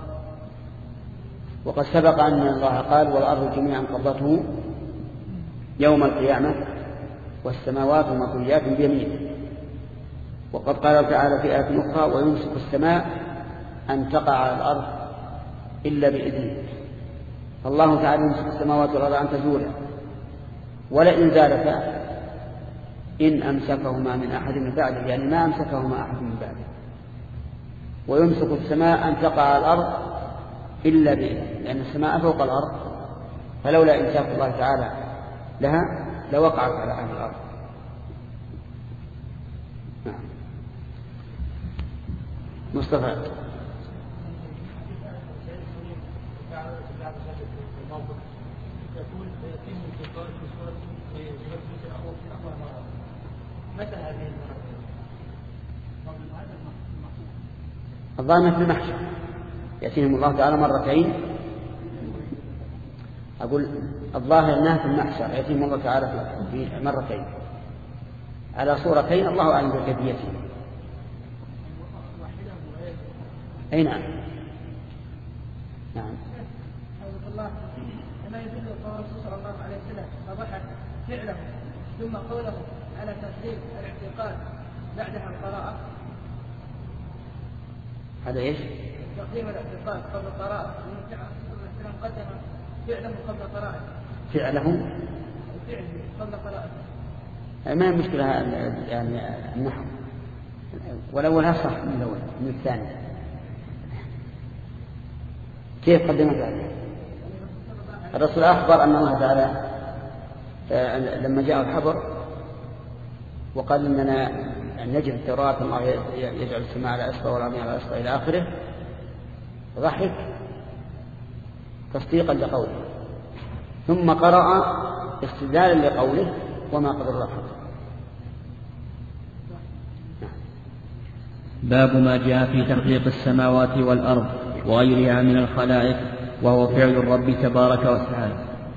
وقد سبق أن الله قال والأرض جميعا قبضته يوم القيامة والسماوات مطويات بيمينه. وقد قال تعالى في آية أخرى ويمسك السماء أن تقع على الأرض إلا بإذنه. فالله تعالى يمسك السماوات والأرض أن تزولا، ولئن زالتا إن أمسكهما من أحد من بعده، يعني ما أمسكهما أحد من بعده. ويمسك السماء أن تقع على الأرض إلا بإذنه، لأن السماء فوق الأرض، فلولا إمساك الله تعالى لها لوقعت على أهل الأرض. مصطفى الظاهر في المحشر يأتيهم الله تعالى مرتين. أقول الظاهر أنها في المحشر يأتيهم الله تعالى في مرتين على صورتين، الله أعلم بكيفيتهم. أي نعم نعم. الله كما يدل قول الرسول صلى الله عليه وسلم فضحك فعله ثم قوله على تسليم الاعتقاد بعدها القراءة. هذا ايش؟ تقديم الاعتقاد قبل القراءة، مثلا قدم فعله قبل قراءته. فعله؟ فعله قبل قراءته. ما المشكلة يعني النحو، والأول صح من الأول من الثاني. كيف قدم ذلك؟ الرسول أخبر أن الله تعالى لما جاء الحبر وقال إننا نجد التوراة الله يجعل السماء على أسفل والأرض على أسفل إلى آخره، ضحك تصديقا لقوله، ثم قرأ استدلالا لقوله وما قدر الله حق. باب ما جاء في تخليق السماوات والأرض وغيرها من الخلائق وهو فعل الرب تبارك وتعالى.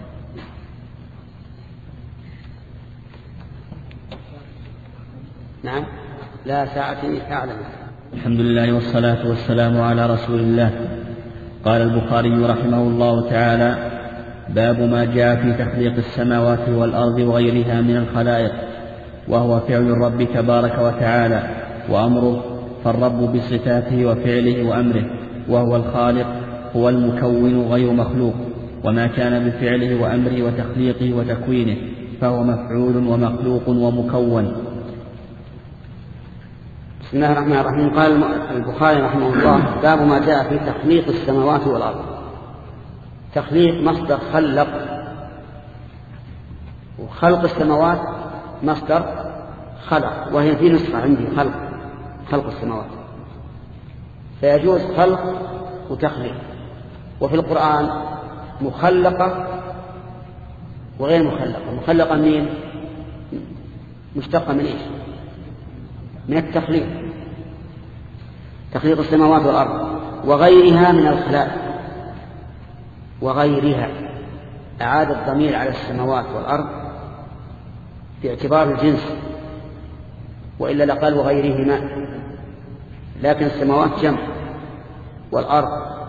نعم لا ساعتي أعلم. الحمد لله والصلاة والسلام على رسول الله. قال البخاري رحمه الله تعالى باب ما جاء في تخليق السماوات والأرض وغيرها من الخلائق وهو فعل الرب تبارك وتعالى وأمره، فالرب بصفاته وفعله وأمره، وهو الخالق هو المكون غير مخلوق، وما كان بفعله وأمره وتخليقه وتكوينه فهو مفعول ومخلوق ومكون. بسم الله الرحمن الرحيم. قال البخاري رحمه الله باب ما جاء في تخليق السماوات والأرض. تخليق مصدر خلق، وخلق السماوات مصدر خلق، وهي في نسخة عندي خلق خلق السماوات، فيجوز خلق وتخليق. وفي القرآن مخلقة وغير مخلقة. مخلقة منين؟ مشتقة من إيش؟ من التخليق، تخليق السماوات والأرض وغيرها من الخلائق. وغيرها أعاد الضمير على السماوات والأرض باعتبار الجنس، وإلا لقال وغيرهما، لكن السماوات جمع والأرض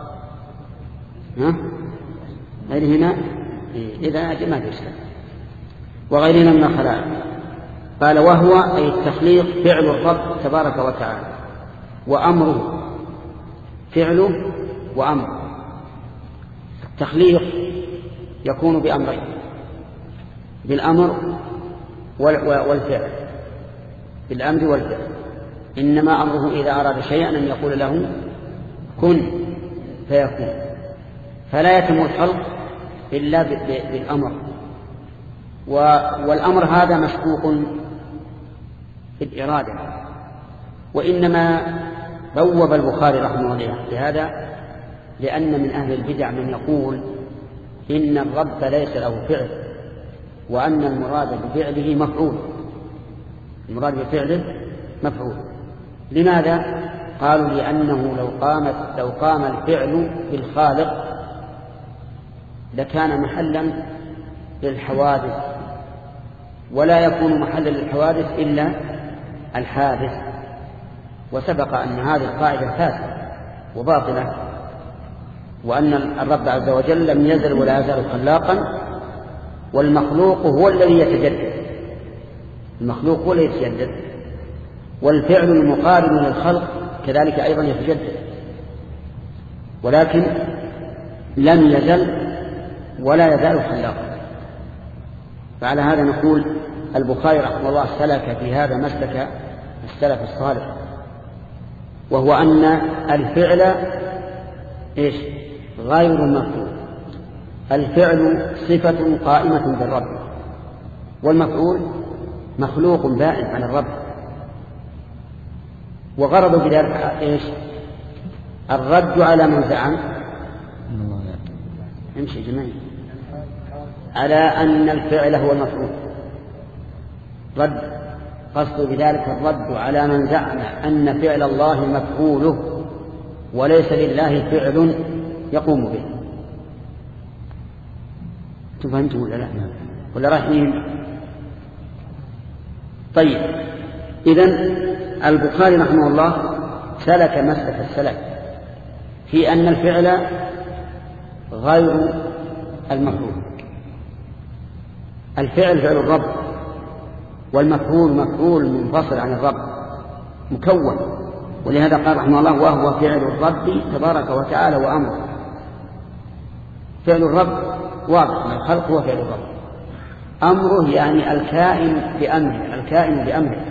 ها غيرهما إذا جمع الإسلام وغيرهما من الخلائق. قال وهو أي التخليق فعل الرب تبارك وتعالى وأمره، فعله وأمره. التخليق يكون بأمرين، بالأمر والفعل، بالأمر والفعل. إنما أمره إذا أراد شيئا أن يقول له كن فيكون، فلا يتم الخلق إلا بالأمر. والأمر هذا مشكوك في الإرادة، وإنما بوب البخاري رحمه الله بهذا لأن من أهل البدع من يقول إن الرب ليس له فعل، وأن المراد بفعله مفعول، المراد بفعله مفعول. لماذا؟ قالوا لأنه لو قامت لو قام الفعل بالخالق لكان محلا للحوادث، ولا يكون محلا للحوادث إلا الحادث. وسبق أن هذه القاعدة فاسدة وباطلة، وأن الرب عز وجل لم يزل ولا يزال خلاقا، والمخلوق هو الذي يتجدد، المخلوق هو الذي يتجدد، والفعل المقارن للخلق كذلك أيضا يتجدد، ولكن لم يزل ولا يزال خلاقا. فعلى هذا نقول البخاري رحمه الله سلك في هذا مسلك السلف الصالح، وهو أن الفعل إيش؟ غير مفعول. الفعل صفة قائمة بالرب، والمفعول مخلوق بائن عن الرب. وغرضوا بذلك إيش؟ الرد على من زعم امشي جميل على أن الفعل هو المفعول. رد قصد بذلك الرد على من زعم أن فعل الله مفعوله وليس لله فعل يقوم به. تفهمتم ولا لا؟ ولا رايحين؟ طيب، إذن البخاري رحمه الله سلك مسلك السلف في أن الفعل غير المفعول. الفعل فعل الرب، والمفعول مفعول منفصل عن الرب مكون. ولهذا قال رحمه الله وهو فعل الرب تبارك وتعالى وأمره. فعل الرب واضح من الخلق هو فعل الرب. أمره يعني الكائن بأمره، الكائن بأمره.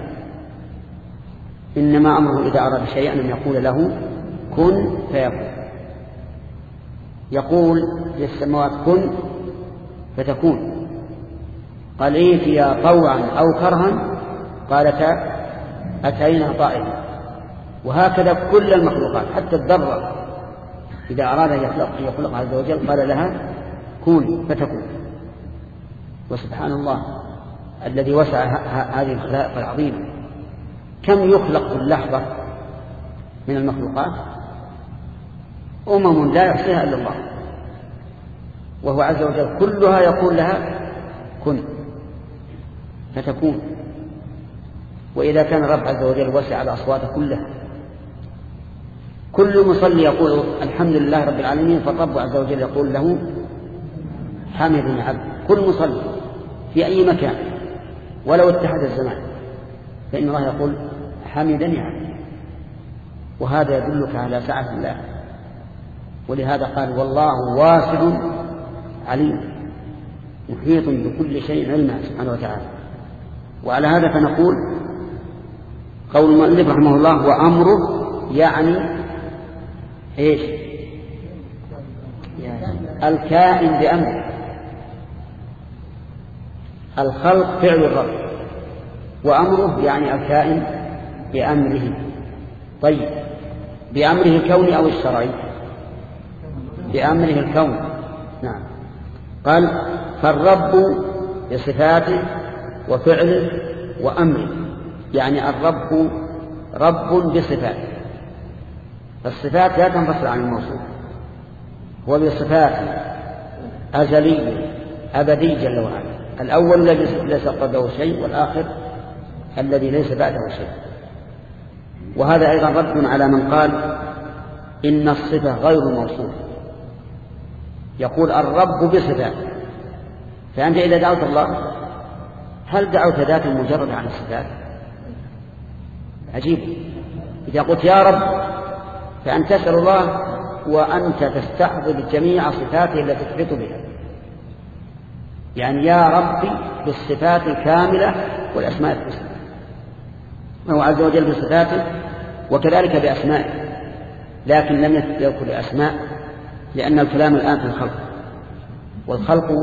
إنما أمره إذا أراد شيئا أن يقول له كن فيكون. يقول للسماوات كن فتكون. قال ائتيا طوعا أو كرها قالتا أتينا طائعين. وهكذا كل المخلوقات حتى الذرة إذا أراد أن يخلق يخلق عز وجل قال لها كون فتكون. وسبحان الله الذي وسع هذه الخلائق العظيمة، كم يخلق في اللحظة من المخلوقات؟ أمم لا يحصيها إلا الله، وهو عز وجل كلها يقول لها كن فتكون. وإذا كان الرب عز وجل وسع الأصوات كلها، كل مصلي يقول الحمد لله رب العالمين، فالرب عز وجل يقول له حمدني عبد. كل مصلي في أي مكان ولو اتحد الزمان فإن الله يقول حمدني عبد. وهذا يدلك على سعة الله. ولهذا قال والله واسع عليم محيط بكل شيء علما سبحانه وتعالى. وعلى هذا فنقول قول المؤلف رحمه الله وأمره يعني إيش؟ يعني الكائن بأمره. الخلق فعل الرب، وأمره يعني الكائن بأمره. طيب، بأمره الكوني أو الشرعي؟ بأمره الكون. نعم. قال فالرب بصفاته وفعله وأمره، يعني الرب رب بصفاته. فالصفات لا تنفصل عن الموصوف، هو بصفاته أزلي أبدي جل وعلا. الأول الذي ليس قبله شيء، والآخر الذي ليس بعده شيء. وهذا أيضا رد على من قال إن الصفة غير موصوف. يقول الرب بصفاته، فأنت إذا دعوت الله هل دعوت ذات مجرد عن الصفات؟ عجيب. إذا قلت يا رب فأنت تسأل الله وأنت تستحضر جميع صفاته التي تحيط بها، يعني يا ربي بالصفات الكاملة والأسماء الحسنى. وهو عز وجل بصفاته وكذلك بأسمائه، لكن لم يذكر الأسماء لأن الكلام الآن في الخلق، والخلق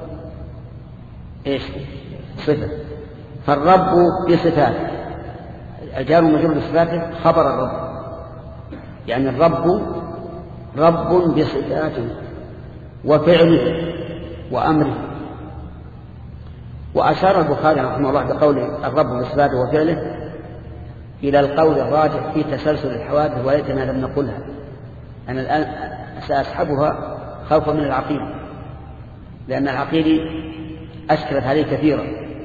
إيش؟ صفة. فالرب بصفاته، الجار والمجرور بصفاته خبر الرب، يعني الرب رب بصفاته وفعله وأمره. وأشار البخاري رحمه الله بقول الرب بصفاته وفعله إلى القول الراجح في تسلسل الحوادث، وليتنا لم نقلها. أنا الآن سأسحبها خوفا من العقيل، لأن العقيل أشكلت عليه كثيرا.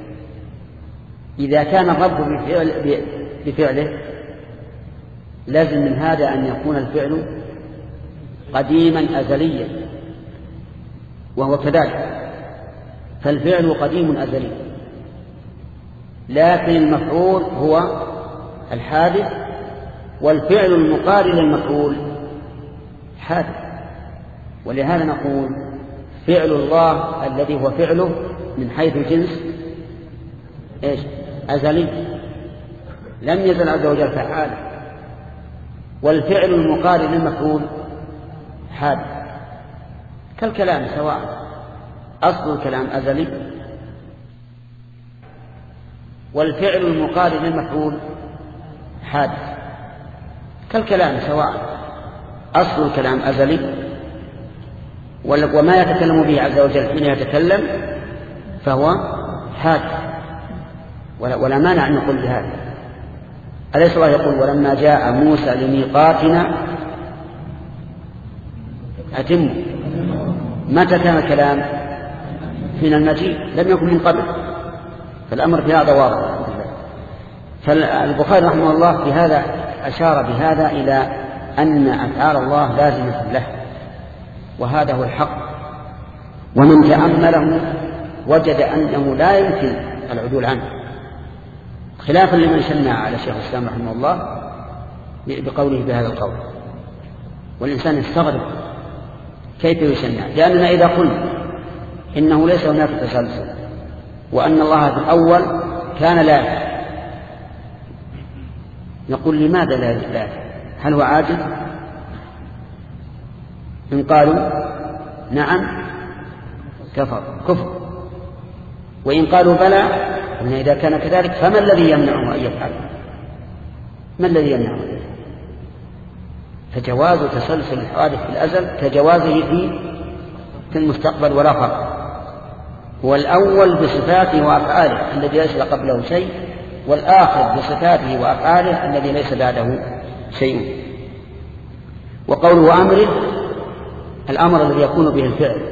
إذا كان الرب بفعل بفعله لازم من هذا أن يكون الفعل قديما أزليا، وهو كذلك، فالفعل قديم أزلي، لكن المفعول هو الحادث، والفعل المقارن للمفعول حادث. ولهذا نقول فعل الله الذي هو فعله من حيث الجنس إيش؟ أزلي، لم يزل عز وجل فعالا، والفعل المقارن للمفعول حادث. كالكلام سواء أصل الكلام أزلي، والفعل المقارن للمفعول حادث. كالكلام سواء أصل الكلام أزلي، وما يتكلم به عز وجل حين يتكلم فهو حادث، ولا مانع أن نقول بهذا. أليس الله يقول ولما جاء موسى لميقاتنا أتم؟ متى كان الكلام؟ من المجيء، لم يكن من قبل، فالأمر في هذا واضح. فالبخاري رحمه الله في هذا أشار بهذا إلى أن أفعال الله لازمة له، وهذا هو الحق. ومن تأمله وجد أنه لا يمكن العدول عنه، خلافا لمن شنع على شيخ الإسلام رحمه الله بقوله بهذا القول. والإنسان يستغرب كيف يشنع، لأننا إذا قلنا إنه ليس هناك تسلسل، وأن الله في الأول كان لا يفعل، نقول لماذا لا يفعل؟ هل هو عاجز؟ إن قالوا نعم كفر كفر، وإن قالوا بلى قلنا إذا كان كذلك فما الذي يمنعه أن يفعل؟ ما الذي يمنعه؟ فجواز تسلسل الحوادث في الأزل كجوازه في في المستقبل ولا فرق. هو الأول بصفاته وأفعاله الذي ليس قبله شيء، والآخر بصفاته وأفعاله الذي ليس بعده شيء. وقوله أمره الأمر الذي يكون به الفعل،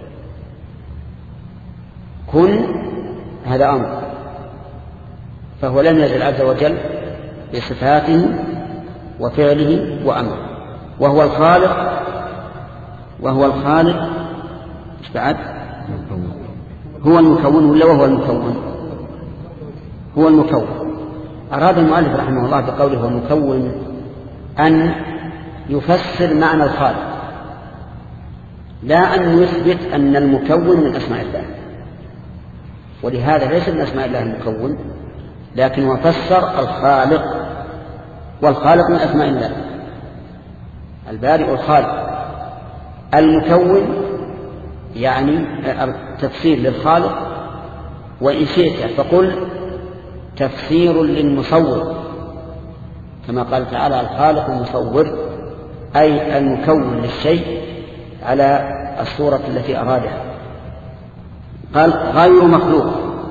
كن هذا أمر، فهو لم يزل عز وجل بصفاته وفعله وأمره، وهو الخالق وهو الخالق ايش بعد؟ هو المكون ولا وهو المكون؟ هو المكون. أراد المؤلف رحمه الله بقوله هو المكون أن يفسر معنى الخالق، لا أن يثبت أن المكون من أسماء الله، ولهذا ليس من أسماء الله المكون، لكن وفسر الخالق، والخالق من أسماء الله، البارئ الخالق. المكون يعني تفسير للخالق، وإن شئت فقل تفسير للمصور، كما قال تعالى الخالق المصور، أي المكون للشيء على الصورة التي أرادها. قال غير مخلوق،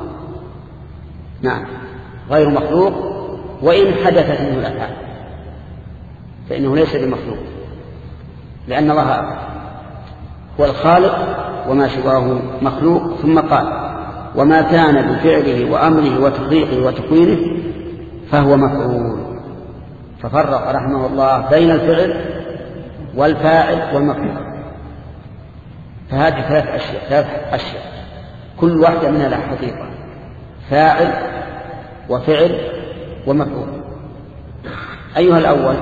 نعم غير مخلوق، وإن حدثت منه الأفعال فإنه ليس بمخلوق، لأن الله هو الخالق وما سواه مخلوق. ثم قال وما كان بفعله وأمره وتخليقه وتكوينه فهو مفعول، ففرق رحمه الله بين الفعل والفاعل والمخلوق. فهذه ثلاث أشياء ثلاث أشياء كل واحدة منها لها حقيقة، فاعل وفعل ومفعول. أيها الأول؟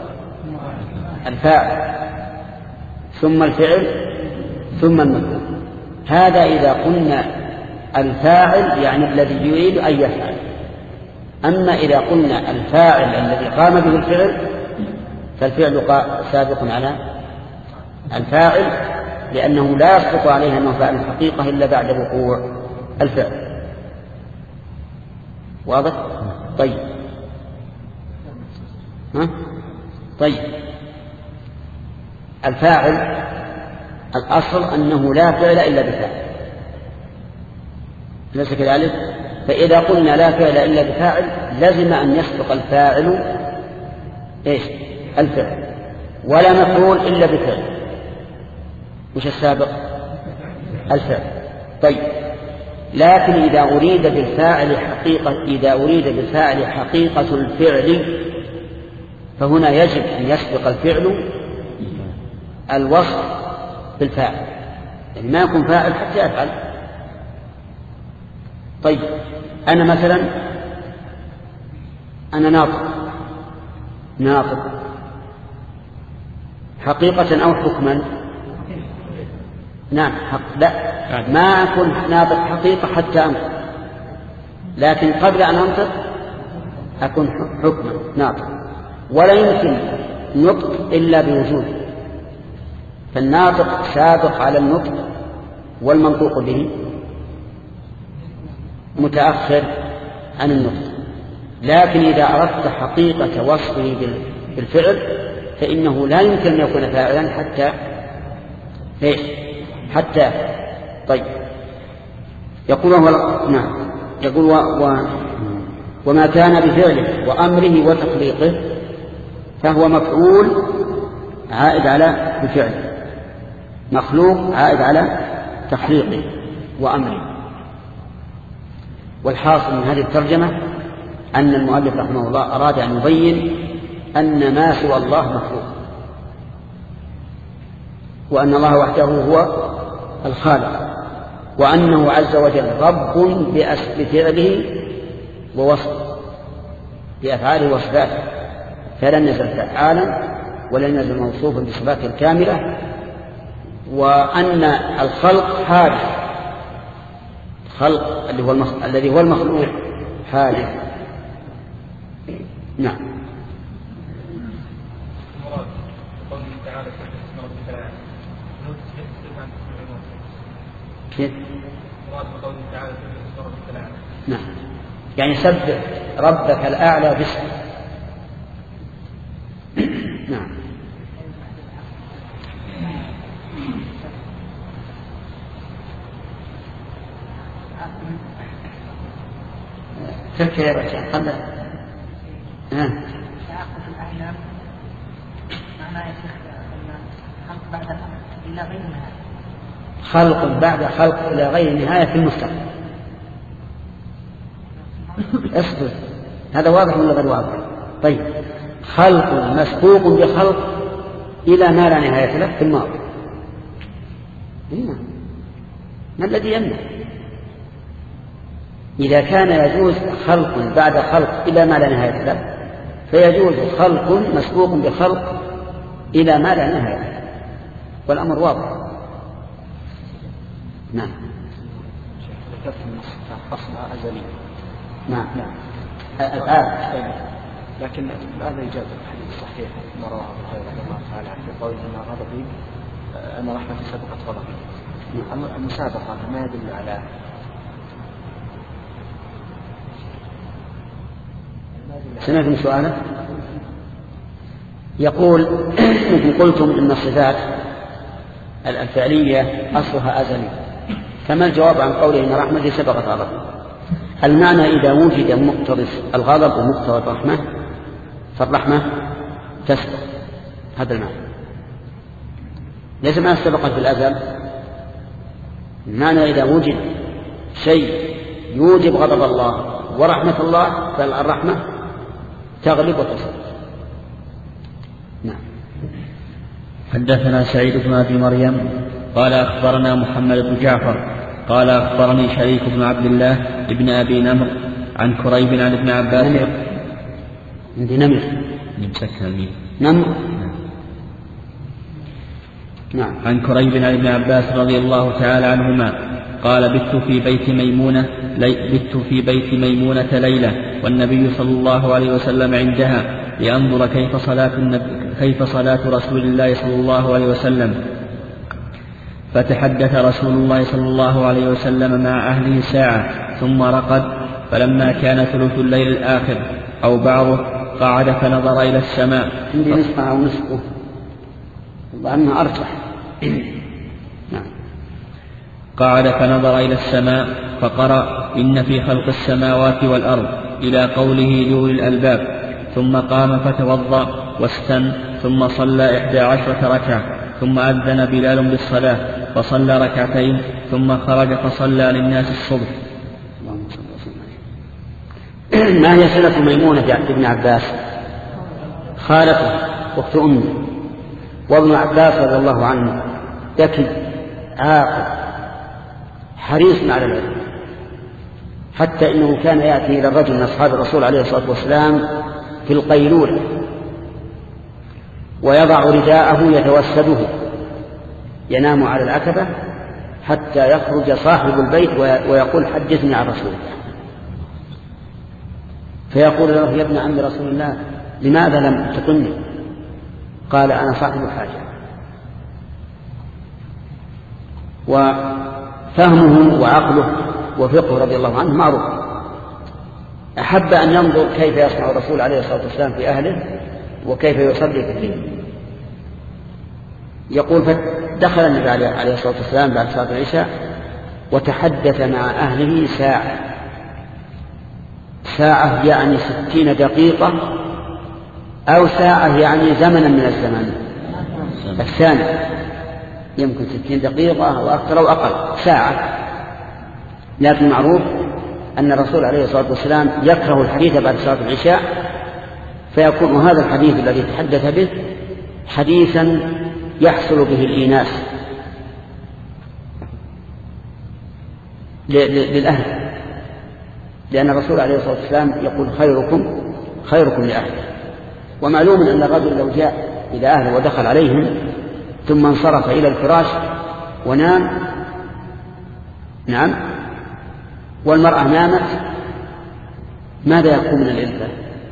الفاعل، ثم الفعل، ثم المفعول. هذا إذا قلنا الفاعل يعني الذي يريد أن يفعل. أما إذا قلنا الفاعل الذي قام به الفعل فالفعل سابق على الفاعل، لأنه لا يسقط عليه أنه فاعل الحقيقة إلا بعد وقوع الفعل. واضح؟ طيب ها؟ طيب الفاعل الأصل أنه لا فعل إلا بفاعل، ليس كذلك؟ فإذا قلنا لا فعل إلا بفاعل لازم أن يسبق الفاعل إيش؟ الفعل، ولا مفعول إلا بفعل. وش السابق؟ الفعل. طيب، لكن إذا أريد بالفاعل حقيقة إذا أريد بالفاعل حقيقة الفعل فهنا يجب أن يسبق الفعل الوصف بالفاعل، يعني ما يكون فاعل حتى يفعل. طيب، أنا مثلا أنا ناطق ناطق حقيقة أو حكما؟ نعم حق. لا، ما أكون ناطق حقيقة حتى أنطق، لكن قبل أن أنطق أكون حكما ناطق، ولا يمكن نطق إلا بوجوده، فالناطق سابق على النطق والمنطوق به متأخر عن النطق. لكن إذا أردت حقيقة وصفه بالفعل فإنه لا يمكن أن يكون فاعلا حتى ليش؟ حتى. طيب، يقول هو نعم يقول و... و... وما كان بفعله وأمره وتخليقه فهو مفعول عائد على بفعله، مخلوق عائد على تخليقه وأمره. والحاصل من هذه الترجمة أن المؤلف رحمه الله أراد أن يبين أن ما سوى الله مخلوق، وأن الله وحده هو الخالق، وأنه عز وجل رب بفعله ووصفه بأفعاله وصفاته، فلن يزل فعالا ولن يزل موصوفا بصفاته الكاملة، وأن الخلق حادث، الخلق اللي هو المخ... الذي هو المخلوق حادث. نعم. كيف؟ نعم، يعني سبح ربك الأعلى باسمه. نعم. ترك يا رجال قبل ها تعاقب الأحلام معناه يا شيخ خلق بعد الأمر إلى غير نهاية، خلق بعد خلق إلى غير نهاية في المستقبل. اصبر، هذا واضح ولا غير واضح؟ طيب، خلق مسبوق بخلق إلى ما لا نهاية له في الماضي. ما الذي يمنع؟ إذا كان يجوز خلق بعد خلق إلى ما لا نهاية له فيجوز خلق مسبوق بخلق إلى ما لا نهاية له، والأمر واضح. نعم. أصلها أزلي. نعم نعم الآن، لكن هذا إجازة الحديث الصحيح ما رواه أبو هريرة رضي الله تعالى عنه في قوله إن غضبي أن رحمتي سبقت غضبي. المسابقة ما يدل على سمعتم سؤاله؟ يقول إن قلتم إن الصفات الفعلية أصلها أزلي، فما الجواب عن قوله إن رحمتي سبقت غضبي؟ المعنى إذا وجد مقتضى الغضب ومقتضى الرحمة فالرحمة تسبق، هذا المعنى، ليس ما سبقت في الأزل. المعنى إذا وجد شيء يوجب غضب الله ورحمة الله فالرحمة تغلب وتسبق. نعم. حدثنا سعيد بن أبي مريم قال أخبرنا محمد بن جعفر قال أخبرني شريك بن عبد الله ابن أبي نمر عن كريب عن ابن عباس. عندي نمر نمسكها الميم نمر. نعم. عن كريب عن ابن عباس رضي الله تعالى عنهما قال بت في بيت ميمونة لي بت في بيت ميمونة ليلة والنبي صلى الله عليه وسلم عندها لأنظر كيف صلاة النبي كيف صلاة رسول الله صلى الله عليه وسلم، فتحدث رسول الله صلى الله عليه وسلم مع أهله ساعة ثم رقد، فلما كان ثلث الليل الآخر أو بعضه قعد فنظر إلى السماء. عندي نصفه أو نصفه وأنه أرجح. نعم. قعد فنظر إلى السماء فقرأ إن في خلق السماوات والأرض إلى قوله لأولي الألباب، ثم قام فتوضأ واستن، ثم صلى إحدى عشرة ركعة، ثم أذن بلال بالصلاة فصلى ركعتين، ثم خرج فصلى للناس الصبح. ما هي صلة ميمونة بن عباس؟ خالته أخت أمه، وابن عباس رضي الله عنه ذكي عاقل حريص على العلم، حتى إنه كان يأتي إلى الرجل من أصحاب الرسول عليه الصلاة والسلام في القيلولة ويضع رداءه يتوسده، ينام على العتبة حتى يخرج صاحب البيت ويقول حدثني عن رسول الله، فيقول له يا ابن عم رسول الله لماذا لم تقمني؟ قال أنا صاحب حاجة. وفهمه وعقله وفقه رضي الله عنه معروف، أحب أن ينظر كيف يصنع الرسول عليه الصلاة والسلام في أهله وكيف يصلي في الليل. يقول فدخل النبي عليه الصلاة والسلام بعد صلاة العشاء وتحدث مع أهله ساعة، ساعة يعني ستين دقيقة، أو ساعة يعني زمنا من الزمان الثاني، يمكن ستين دقيقة أو أكثر أو أقل ساعة. لكن معروف أن الرسول عليه الصلاة والسلام يكره الحديث بعد صلاة العشاء، فيكون هذا الحديث الذي تحدث به حديثا يحصل به الإيناس للأهل، لأن الرسول عليه الصلاة والسلام يقول خيركم خيركم لأهله. ومعلوم أن الرجل لو جاء إلى أهله ودخل عليهم ثم انصرف إلى الفراش ونام، نعم، والمرأة نامت، ماذا يكون من الإلفة؟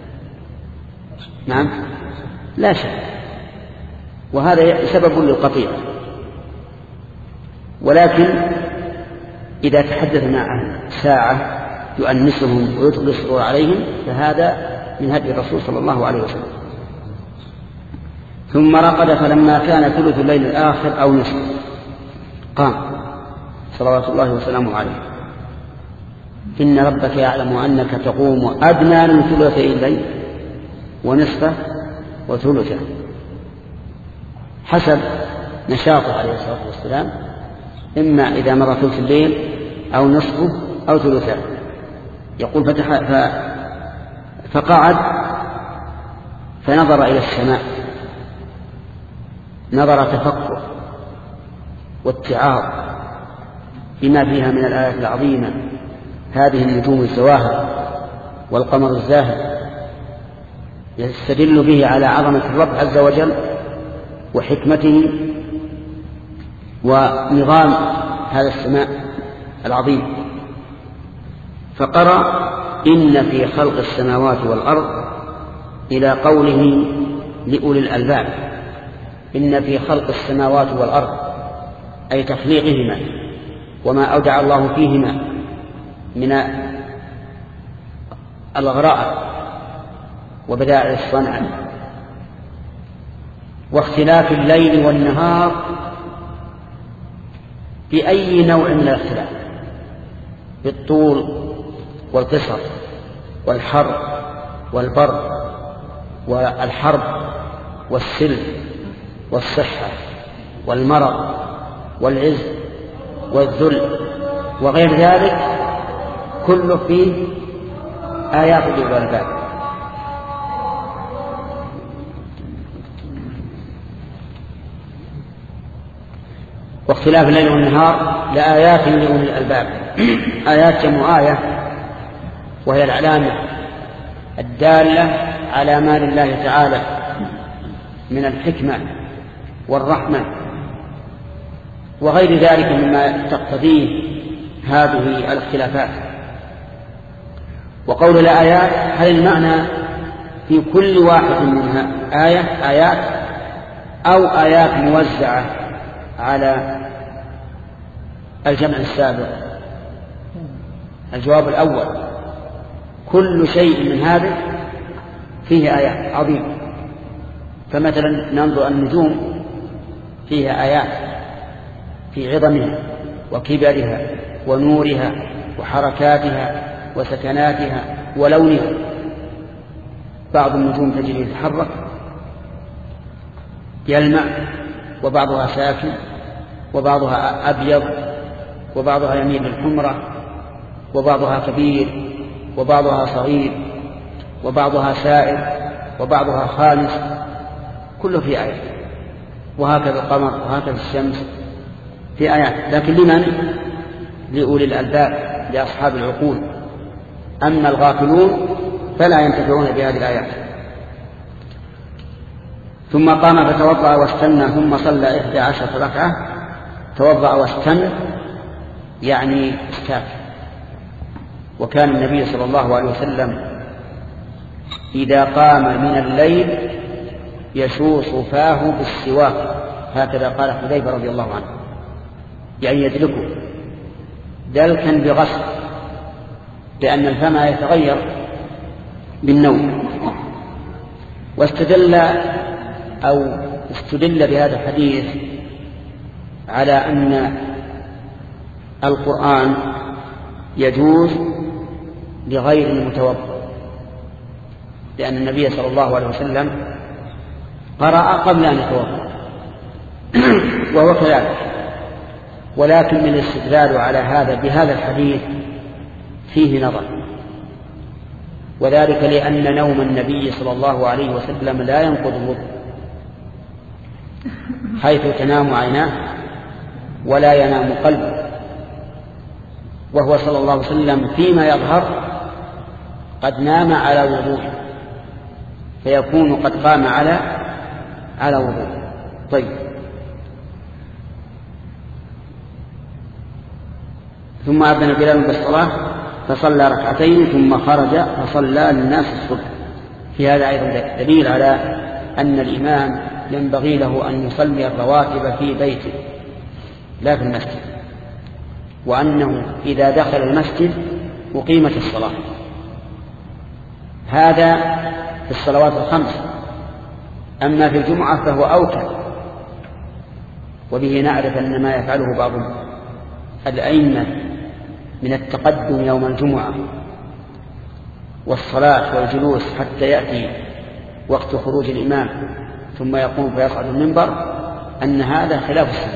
نعم لا شك، وهذا سبب للقطيعة. ولكن إذا تحدث معهم ساعة يؤنسهم ويطلق السرور عليهم فهذا من هدي الرسول صلى الله عليه وسلم. ثم رقد فلما كان ثلث الليل الآخر أو نصف قام صلوات الله وسلامه عليه. إن ربك يعلم أنك تقوم أدنى من ثلثي الليل ونصفه وثلثه، حسب نشاطه عليه الصلاة والسلام، إما إذا مر ثلث الليل أو نصفه أو ثلثه. يقول فتح ف... فقعد فنظر إلى السماء نظر تفكر واتعاظ بما فيها من الآيات العظيمة، هذه النجوم الزواهر والقمر الزاهر، يستدل به على عظمة الرب عز وجل وحكمته ونظام هذا السماء العظيم. فقرأ إن في خلق السماوات والأرض إلى قوله لأولي الألباب. إن في خلق السماوات والأرض أي تخليقهما وما أودع الله فيهما من الغراء وبدائع الصنع واختلاف الليل والنهار بأي نوع من الاختلاف، بالطول والقصر والحر والبر والحرب والسلم والصحة والمرض والعز والذل وغير ذلك، كله فيه آيات لأولي الألباب. واختلاف الليل والنهار لآيات لأولي الألباب. آيات جمع آية، وهي العلامة الدالة على ما لله تعالى من الحكمة والرحمة وغير ذلك مما تقتضيه هذه الاختلافات. وقول الآيات هل المعنى في كل واحد منها آية آيات أو آيات موزعة على الجمع السابق؟ الجواب الأول، كل شيء من هذا فيه آيات عظيمة. فمثلا ننظر النجوم فيها آيات في عظمها وكبرها ونورها وحركاتها وسكناتها ولونها. بعض النجوم تجري تتحرك يلمع، وبعضها ساكن، وبعضها أبيض، وبعضها يميل للحمرة، وبعضها كبير، وبعضها صغير، وبعضها سائر، وبعضها خالص، كله في آيات. وهكذا القمر وهكذا الشمس في آيات، لكن لمن؟ لأولي الألباب، لأصحاب العقول. أما الغافلون فلا ينتفعون بهذه الآيات. ثم قام فتوضأ واستنى ثم صلى إحدى عشرة ركعة. توضأ واستنى يعني استاك. وكان النبي صلى الله عليه وسلم إذا قام من الليل يشوص فاه بالسواك، هكذا قال حذيفة رضي الله عنه، يعني يدلكه دلكا بغسل، لأن الفم يتغير بالنوم. واستدل أو استدل بهذا الحديث على أن القرآن يجوز لغير المتوضئ، لأن النبي صلى الله عليه وسلم قرأ قبل أن يتوضأ وهو كذلك. ولكن من الاستدلال على هذا بهذا الحديث فيه نظر، وذلك لأن نوم النبي صلى الله عليه وسلم لا ينقض الوضوء، حيث تنام عيناه ولا ينام قلبه، وهو صلى الله عليه وسلم فيما يظهر قد نام على وضوء، فيكون قد قام على على وضوء. طيب، ثم أذن بلال بالصلاة فصلى ركعتين ثم خرج فصلى للناس الصبح. في هذا أيضا دليل على أن الإمام ينبغي له أن يصلي الرواتب في بيته لا في المسجد، وأنه إذا دخل المسجد أقيمت الصلاة. هذا في الصلوات الخمس. أما في الجمعة فهو أوكل، وبه نعرف أن ما يفعله بعض الأئمة من التقدم يوم الجمعة والصلاة والجلوس حتى يأتي وقت خروج الإمام ثم يقوم فيصعد المنبر، أن هذا خلاف السنة.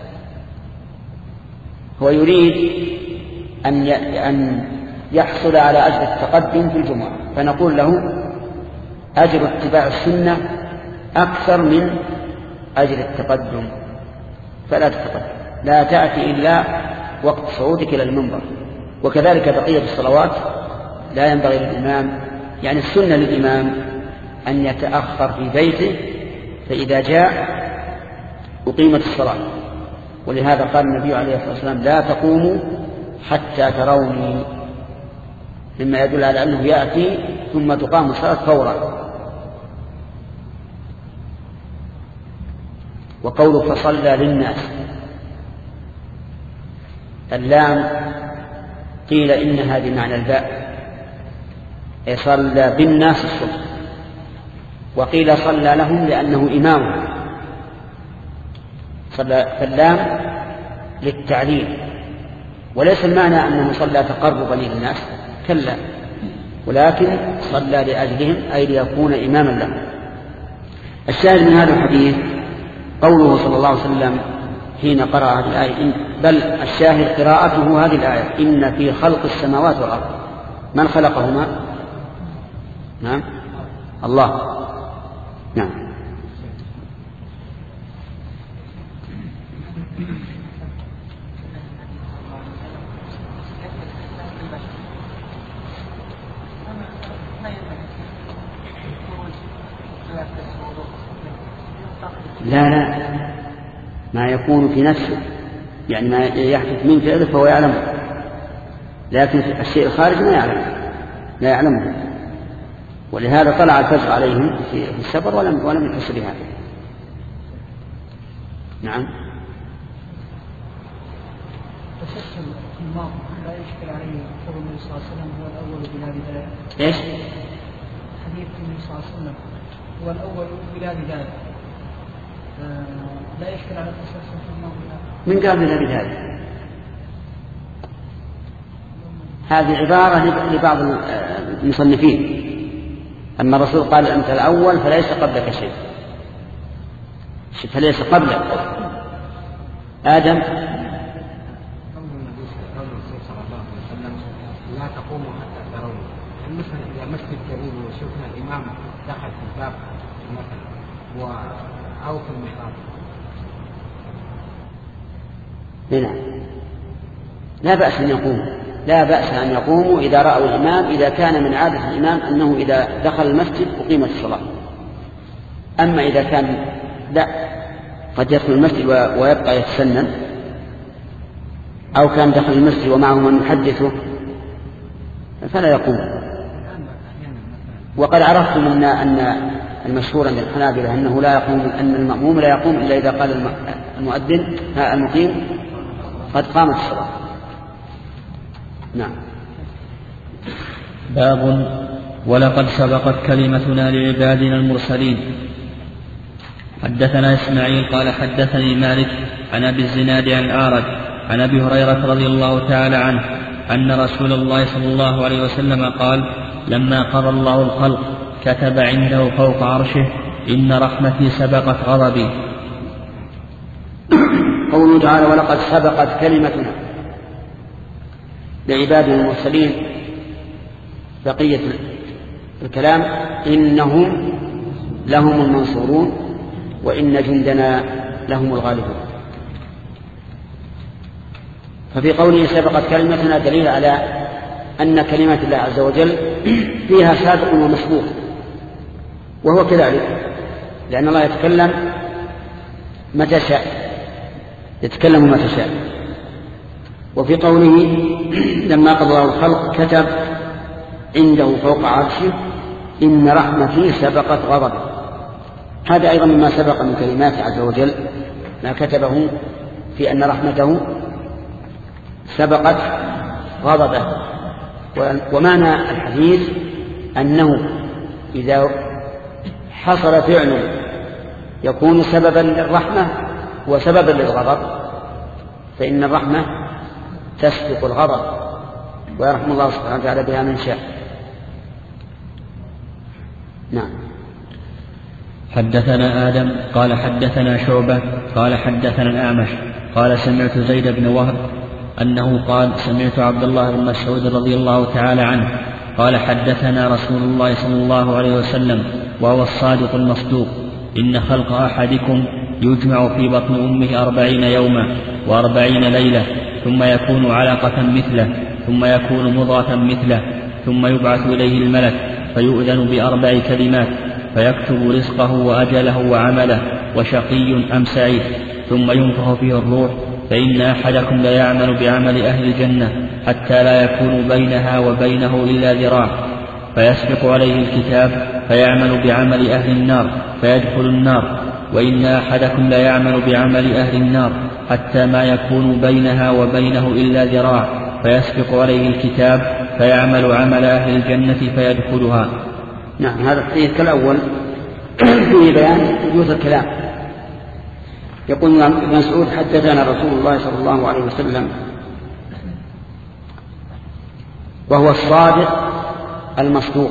هو يريد أن أن يحصل على أجر التقدم في الجمعة، فنقول له أجر اتباع السنة أكثر من أجر التقدم، فلا تتقدم، لا تأتي إلا وقت صعودك إلى المنبر. وكذلك بقية الصلوات لا ينبغي للإمام، يعني السنة للإمام أن يتأخر في بيته، فإذا جاء أقيمت الصلاة. ولهذا قال النبي عليه الصلاة والسلام لا تقوموا حتى تروني، مما يدل على أنه يأتي ثم تقام الصلاة فورا. وقوله فصلى للناس، اللام قيل إنها بمعنى الباء، أي صلى بالناس الصبح، وقيل صلى لهم لأنه إمامهم. صلى فاللام للتعليل، وليس المعنى أنه صلى تقربا للناس، كلا، ولكن صلى لأجلهم أي ليكون إماما لهم. الشاهد من هذا الحديث قوله صلى الله عليه وسلم حين قرأ هذه الآية، بل الشاهد قراءته هذه الآية إن في خلق السماوات والأرض. من خلقهما؟ نعم الله. نعم. لا لا ما يكون في نفسه، يعني ما يحدث من فعله فهو يعلمه، لكن الشيء الخارج ما يعلمه لا يعلمه. ولهذا طلع الفجر عليهم في السفر ولم ولم يحس بهذا. نعم. تسلسل الماضي لا يشكل عليه قول النبي صلى الله عليه وسلم هو الأول بلا بداية. إيش؟ حديث النبي صلى الله عليه وسلم هو الأول بلا بداية، لا يشكل على التسلسل في الماضي. من قال بلا بداية؟ هذه عبارة لبعض المصنفين. أما الرسول قال أنت الأول فليس قبلك شيء، فليس قبلك آدم. لا تقوموا حتى ترون. مثلا إذا مسجد كبير وشفنا الإمام دخل في الباب مثلا أو في المحراب. نعم، لا بأس أن يقوموا، لا بأس أن يقوموا إذا رأوا الإمام، إذا كان من عادة الإمام أنه إذا دخل المسجد أقيمت الصلاة. أما إذا كان لا قد يدخل المسجد ويبقى يتسنن، أو كان دخل المسجد ومعه من يحدثه فلا يقوم. وقد عرفتم أن أن المشهور عند الحنابلة أنه لا يقوم، أن المأموم لا يقوم إلا إذا قال المؤذن المقيم قد قامت الصلاة. نعم. باب ولقد سبقت كلمتنا لعبادنا المرسلين. حدثنا إسماعيل قال حدثني مالك عن أبي الزناد عن الأعرج عن أبي هريرة رضي الله تعالى عنه أن رسول الله صلى الله عليه وسلم قال لما قضى الله الخلق كتب عنده فوق عرشه إن رحمتي سبقت غضبي. قوله تعالى ولقد سبقت كلمتنا لعبادنا المرسلين، بقية الكلام إنهم لهم المنصورون وإن جندنا لهم الغالبون. ففي قوله سبقت كلمتنا دليل على أن كلمة الله عز وجل فيها سابق ومسبوق، وهو كذلك لأن الله يتكلم متى شاء، يتكلم متى شاء. وفي قوله لما قضى الله الخلق كتب عنده فوق عرشه إن رحمتي سبقت غضبه. هذا أيضا مما سبق من كلمات عز وجل ما كتبه في أن رحمته سبقت غضبه. ومعنى الحديث أنه إذا حصل فعل يكون سببا للرحمة وسببا للغضب فإن الرحمة تسبق الغضب، ويرحم الله سبحانه وتعالى بها من شاء. نعم. حدثنا آدم قال حدثنا شعبة قال حدثنا الأعمش قال سمعت زيد بن وهب أنه قال سمعت عبد الله بن مسعود رضي الله تعالى عنه قال حدثنا رسول الله صلى الله عليه وسلم وهو الصادق المصدوق إن خلق أحدكم يجمع في بطن أمه أربعين يوما وأربعين ليلة ثم يكون علقة مثله ثم يكون مضغة مثله ثم يبعث إليه الملك فيؤذن بأربع كلمات فيكتب رزقه وأجله وعمله وشقي أم سعيد ثم ينفخ فيه الروح فإن أحدكم ليعمل بعمل أهل الجنة حتى لا يكون بينها وبينه إلا ذراع فيسبق عليه الكتاب فيعمل بعمل أهل النار فيدخل النار وإن أحدكم ليعمل بعمل أهل النار حتى ما يكون بينها وبينه إلا ذراع فيسبق عليه الكتاب فيعمل عمل أهل الجنة فيدخلها. نعم. هذا الحديث كالأول فيه بيان وجوز الكلام. يقول ابن مسعود حدثنا رسول الله صلى الله عليه وسلم وهو الصادق المصدوق،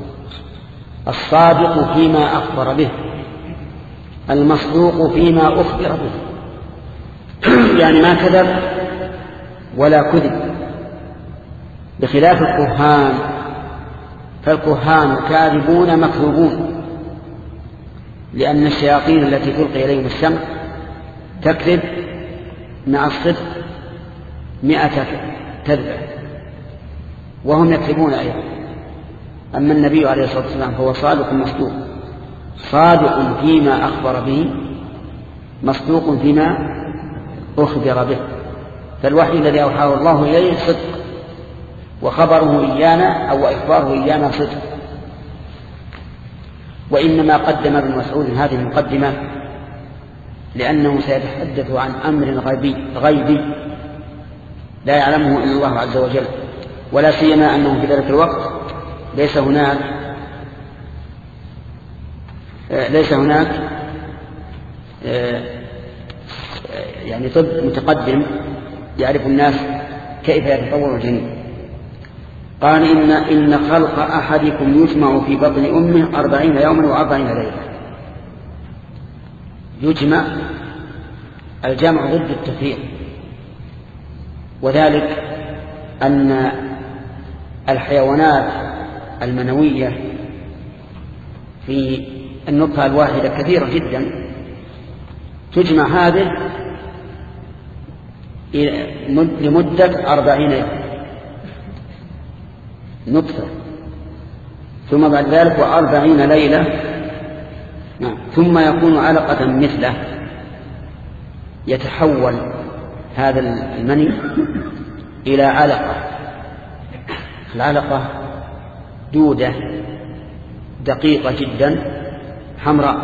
الصادق فيما أخبر به، المصدوق فيما أخبر به، يعني ما كذب ولا كذب، بخلاف الكهان فالكهان كاذبون مكذوبون، لأن الشياطين التي تلقي إليهم السمع تكذب مع الصدق مئة كذبة وهم يكذبون أيضا. أما النبي عليه الصلاة والسلام فهو صادق مصدوق، صادق فيما أخبر به مصدوق فيما أخبر به. فالوحي الذي أوحاه الله إليه صدق، وخبره إيانا أو إخباره إيانا صدق. وإنما قدم ابن مسعود هذه المقدمة لأنه سيتحدث عن أمر غيبي, غيبي لا يعلمه إلا الله عز وجل، ولا سيما أنه في ذلك الوقت ليس هناك ليس هناك يعني طب متقدم يعرف الناس كيف يتطور الجنين، قال إن, إن خلق أحدكم يجمع في بطن أمه أربعين يوما وأربعين ليلة. يجمع، الجمع ضد التفريق، وذلك أن الحيوانات المنوية في النطفة الواحدة كثيرة جدا، تجمع هذه لمدة أربعين يوم نطفة، ثم بعد ذلك وأربعين ليلة، ثم يكون علقة مثله، يتحول هذا المني إلى علقة. العلقة دودة دقيقة جدا حمراء،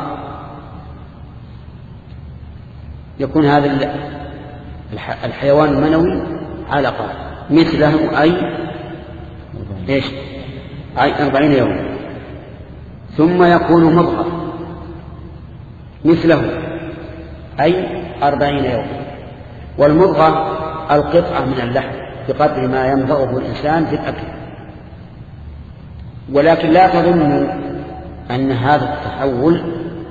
يكون هذا الحيوان المنوي علقة مثله، أي إيش؟ أي أربعين يوم. ثم يكون مضغة مثله، أي أربعين يوم. والمضغة القطعة من اللحم بقدر ما يمضغه الإنسان في الأكل. ولكن لا تظنوا أن هذا التحول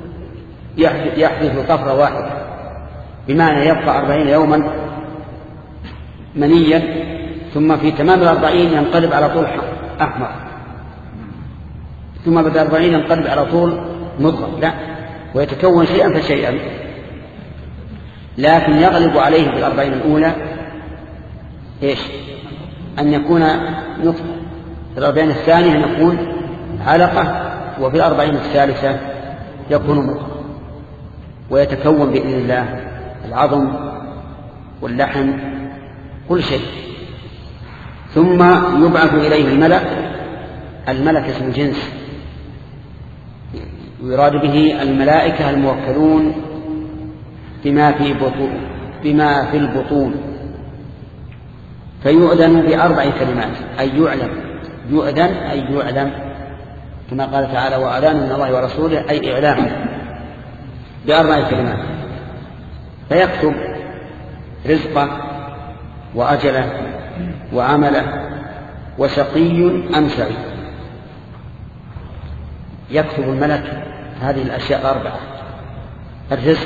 يحدث طفرة واحدة، بمعنى يبقى أربعين يوما منيا ثم في تمام الأربعين ينقلب على طول أحمر، ثم بعد الأربعين ينقلب على طول مضغة، لا، ويتكون شيئا فشيئا. لكن يغلب عليه في الأربعين الأولى إيش؟ أن يكون نطفة، في الأربعين الثانية أن يكون علقة، وفي الأربعين الثالثة يكون مضغة، ويتكون بإذن الله العظم واللحم كل شيء. ثم يبعث إليه الملك. الملك اسم جنس، ويراد به الملائكة الموكلون بما في بطون بما في البطون. فيؤذن بأربع كلمات، أي يعلم، يؤذن أي يعلم، كما قال تعالى وأذان من الله ورسوله، أي إعلام بأربع كلمات. فيكتب رزقه وأجله وعمله وشقي أم سعيد. يكتب الملك هذه الأشياء الأربعة. الرزق،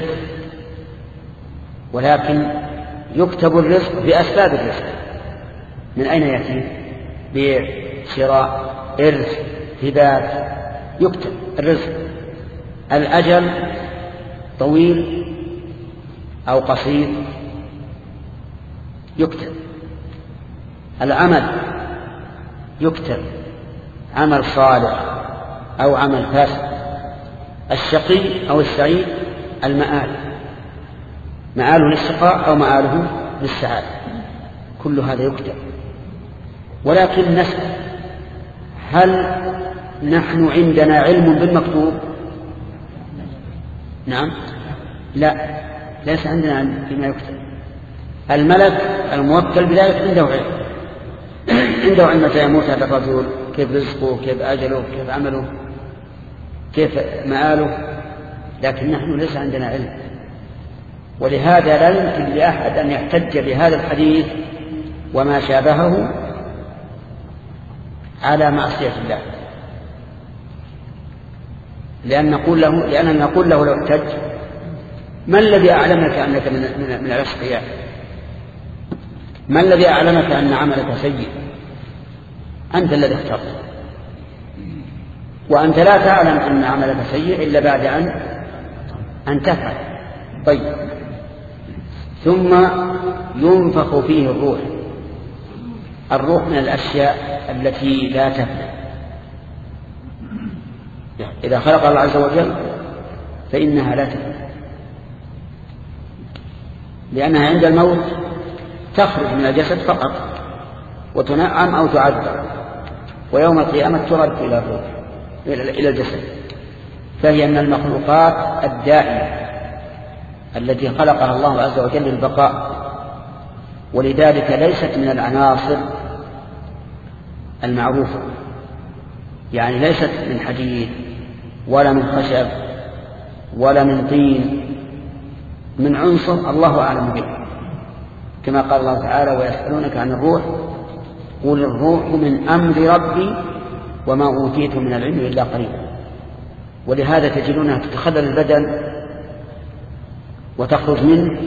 ولكن يكتب الرزق بأسباب الرزق. من أين يأتي؟ بيع، شراء، إرث، هبات، يكتب الرزق. الأجل طويل أو قصير يكتب. العمل يكتب، عمل صالح أو عمل فاسد. الشقي أو السعيد المآل، مآله للشقاء أو مآله للسعادة، كل هذا يكتب. ولكن نسأل، هل نحن عندنا علم بالمكتوب؟ نعم، لا، ليس عندنا علم بما يكتب. الملك الموكل بذلك عنده علم، عنده علم متى يموت هذا الرجل، كيف رزقه، كيف أجله، كيف عمله، كيف مآله، لكن نحن ليس عندنا علم. ولهذا لا يمكن لأحد أن يحتج بهذا الحديث وما شابهه على معصية الله، لأن نقول له لأن نقول له لو احتج: ما الذي أعلمك أنك من من الأشقياء؟ ما الذي أعلمك أن عملك سيء؟ أنت الذي اخترت، وأنت لا تعلم أن عملك سيء إلا بعد أن أن تفعل. طيب، ثم ينفخ فيه الروح. الروح من الأشياء التي لا تفنى. إذا خلق الله عز وجل فإنها لا تفنى، لأنها عند الموت تخرج من الجسد فقط وتنعم أو تعذب، ويوم القيامة ترد إلى الروح إلى الجسد. فهي من المخلوقات الدائمة التي خلقها الله عز وجل للبقاء، ولذلك ليست من العناصر المعروفة، يعني ليست من حديد ولا من خشب ولا من طين، من عنصر الله أعلم به، كما قال الله تعالى: ويسألونك عن الروح قل الروح من أمر ربي وما أوتيت من العلم إلا قليلا. ولهذا تجدونها تتخلل البدن وتخرج منه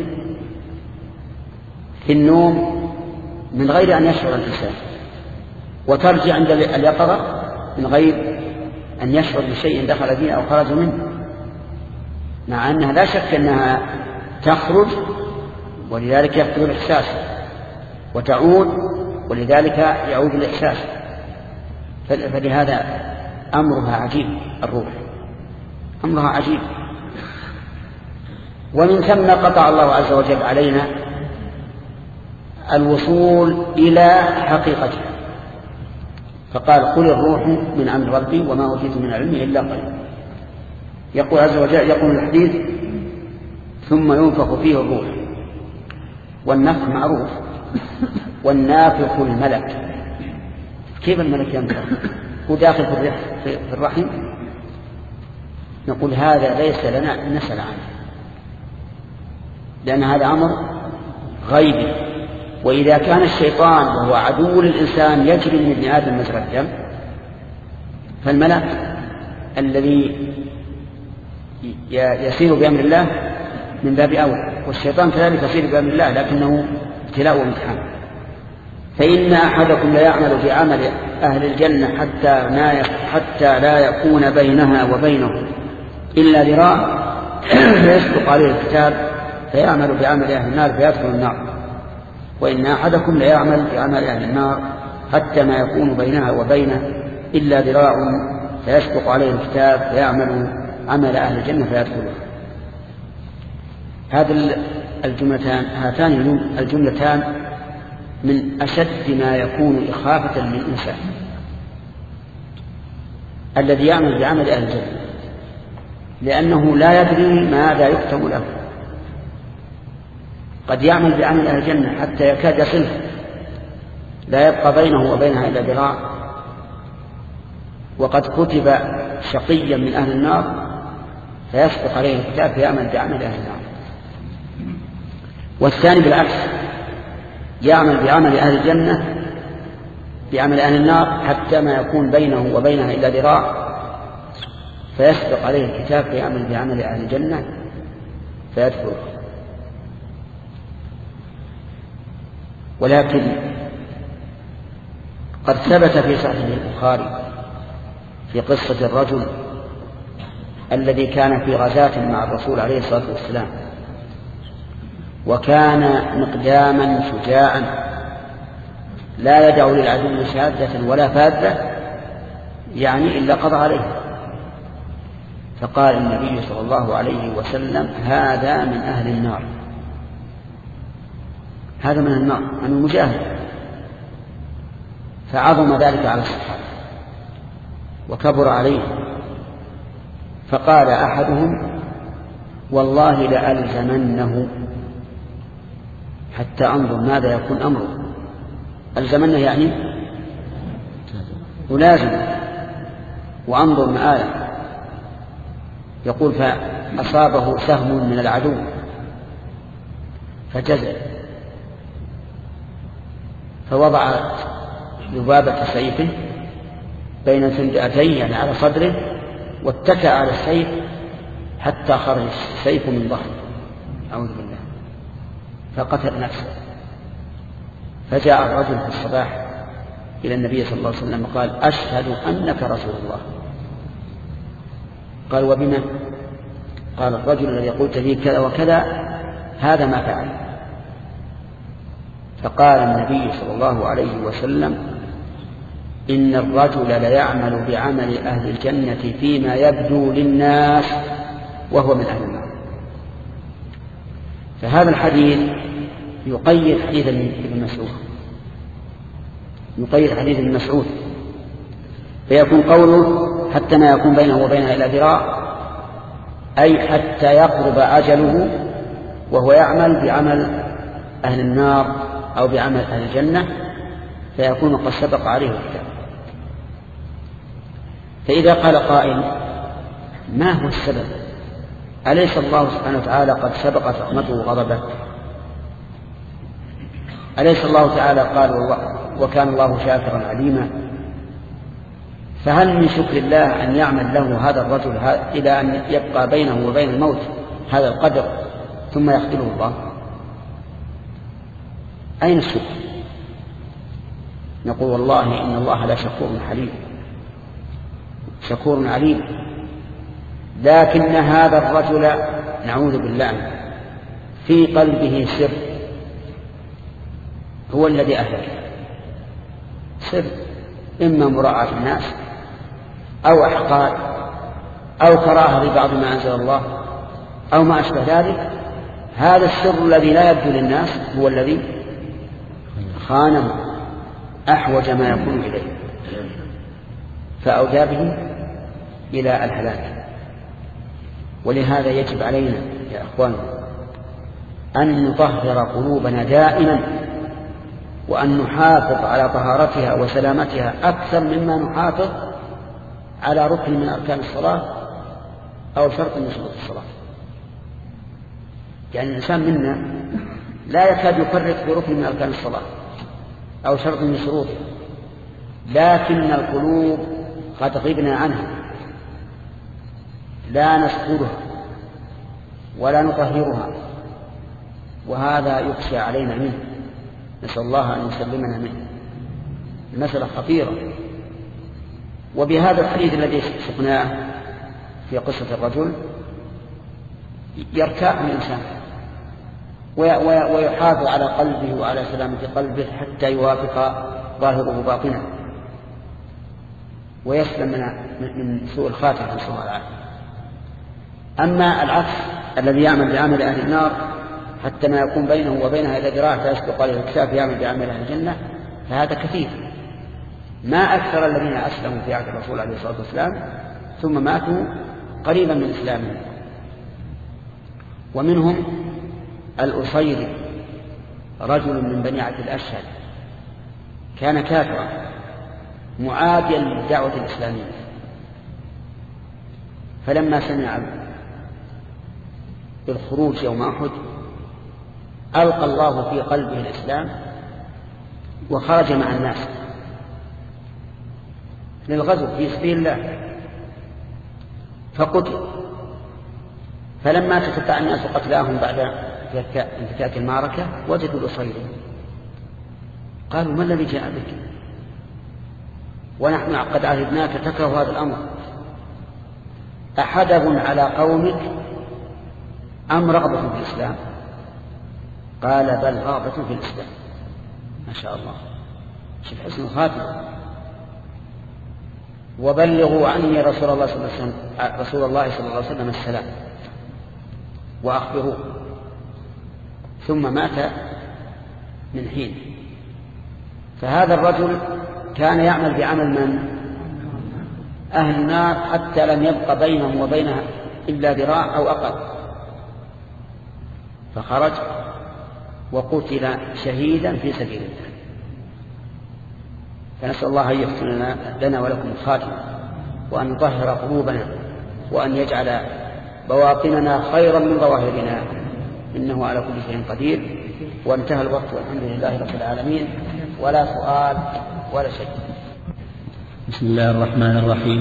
في النوم من غير أن يشعر الإنسان، وترجع عند اليقظة من غير أن يشعر بشيء دخل فيه أو خرج منه، مع أنها لا شك أنها تخرج ولذلك يفقد الإحساس، وتعود ولذلك يعود الإحساس. فلهذا أمرها عجيب، الروح أمرها عجيب. ومن ثم قطع الله عز وجل علينا الوصول إلى حقيقتها، فقال قل الروح من أمر ربي وما أوتيت من العلم إلا قليلا. يقول عز وجل، يقول الحديث ثم ينفخ فيه الروح، والنفخ معروف، والنافخ الملك. كيف الملك ينفخ؟ هو داخل في الرحم؟ نقول هذا ليس لنا أن نسأل عنه، لأن هذا أمر غيبي. وإذا كان الشيطان وهو عدو للإنسان يجري من ابن آدم مجرى الدم، فالملك الذي يسير بأمر الله من باب أولى، والشيطان كذلك يسير بأمر الله لكنه ابتلاء وامتحان. فإن أحدكم لا يعمل بعمل أهل الجنة حتى, حتى لا يكون بينها وبينه إلا ذراع فيسبق عليه الكتاب فيعمل بعمل أهل النار فيدخل النار. وإن أحدكم لا يعمل بعمل أهل النار حتى ما يكون بينها وبينه إلا ذراع فيسبق عليه الكتاب فيعمل عمل أهل الجنة فيدخله. هذه الجملتان هاتان الجملتان من أشد ما يكون إخافة للإنسان الذي يعمل بعمل أهل الجنة، لأنه لا يدري ماذا يكتب له. قد يعمل بعمل أهل الجنة حتى يكاد يصله، لا يبقى بينه وبينها إلا ذراع، وقد كتب شقيا من أهل النار فيسبق عليه الكتاب فيعمل بعمل أهل النار. والثاني بالعكس، يعمل بعمل أهل الجنة بعمل أهل النار حتى ما يكون بينه وبينها إلا ذراع فيسبق عليه الكتاب فيعمل بعمل أهل الجنة فيدخل. ولكن قد ثبت في صحيح البخاري في قصة الرجل الذي كان في غزاة مع الرسول عليه الصلاة والسلام، وكان مقداما شجاعا لا يدع للعدو شاذة ولا فاذة يعني إلا قضى عليه. فقال النبي صلى الله عليه وسلم هذا من أهل النار، هذا من النار من المجاهد. فعظم ذلك على الصحابة وكبر عليه. فقال أحدهم والله لألزمنه حتى أنظر ماذا يكون أمره. ألزمنه يعني ولازم وأنظر مآله. يقول فأصابه سهم من العدو فجزع، فوضع ذبابة سيفه بين سندأتين يعني على صدره واتكأ على السيف حتى خرج السيف من ظهره أعوذ بالله فقتل نفسه. فجاء الرجل في الصباح إلى النبي صلى الله عليه وسلم قال أشهد أنك رسول الله. قال وبما؟ قال الرجل الذي قلت لي كذا وكذا هذا ما فعل. فقال النبي صلى الله عليه وسلم إن الرجل ليعمل بعمل أهل الجنة فيما يبدو للناس وهو من أهل النار. فهذا الحديث يقيد حديث ابن مسعود، يقيد حديث ابن مسعود، فيكون قوله حتى ما يكون بينه وبينها إلا ذراع أي حتى يقرب أجله وهو يعمل بعمل أهل النار أو بعمل أهل الجنة فيكون قد سبق عليه الكتاب. فإذا قال قائل ما هو السبب؟ أليس الله سبحانه وتعالى قد سبقت رحمته وغضبه؟ أليس الله تعالى قال وكان الله شاكرا عليما. فهل من شكر الله أن يعمل له هذا الرجل إلى أن يبقى بينه وبين الموت هذا القدر ثم يقتله الله؟ أين الشكر؟ نقول والله إن الله لا شكور حليم شكور عليم. لكن هذا الرجل نعوذ بالله في قلبه سر هو الذي أهلك، سر إما مراعاة الناس أو أحقاد أو كراهة لبعض ما أنزل الله أو ما أشبه ذلك. هذا السر الذي لا يبدو للناس هو الذي خانه أحوج ما يكون إليه فأودى به إلى الهلاك. ولهذا يجب علينا يا أخوان أن نطهر قلوبنا دائما وأن نحافظ على طهارتها وسلامتها أكثر مما نحافظ على ركن من أركان الصلاة أو شرط من شروط الصلاة. يعني الإنسان منا لا يكاد يفرط في ركن من أركان الصلاة أو شرط من شروطها، لكن القلوب قد غبنا عنها لا نسكرها ولا نطهرها، وهذا يخشى علينا منه، نسأل الله أن يسلمنا منه. المسألة خطيرة. وبهذا الحديث الذي شفناه في قصة الرجل يرتاح الإنسان ويحافظ على قلبه وعلى سلامة قلبه حتى يوافق ظاهره باطنه ويسلم من سوء الخاتمة نسأل الله العافية. أما العكس الذي يعمل بعمل أهل النار حتى ما يكون بينه وبينها إلى ذراع فيسبق عليه الكتاب يعمل بعمل أهل الجنة، فهذا كثير. ما أكثر الذين أسلموا في عهد الرسول عليه الصلاة والسلام ثم ماتوا قريبا من إسلامهم. ومنهم الأصيري رجل من بني عبد الأشهل كان كافرا معاديا للدعوة الإسلامية، فلما سمع بالخروج يوم أحد ألقى الله في قلبه الإسلام وخرج مع الناس للغزو في سبيل الله فقتل. فلما تتبع الناس قتلاهم بعد انتهاء المعركة وجدوا الأصيري قالوا ما الذي جاء بك ونحن قد عهدناك تكره هذا الأمر، أحدب على قومك أم رغبة في الإسلام؟ قال بل رغبة في الإسلام. ما شاء الله، شوف حسن الخاتمة. وبلغوا عني رسول الله صلى الله عليه وسلم رسول الله صلى الله عليه وسلم السلام وأخبروه. ثم مات من حين. فهذا الرجل كان يعمل بعمل من أهل النار حتى لم يبق بينهم وبينها إلا ذراع أو أقل، فخرج وقتل شهيدا في سبيل الله. فنسأل الله أن يغفر لنا ولكم الخاتمة وأن يطهر قلوبنا وأن يجعل بواطننا خيرا من ظواهرنا إنه على كل شيء قدير. وانتهى الوقت والحمد لله رب العالمين ولا سؤال ولا شيء. بسم الله الرحمن الرحيم.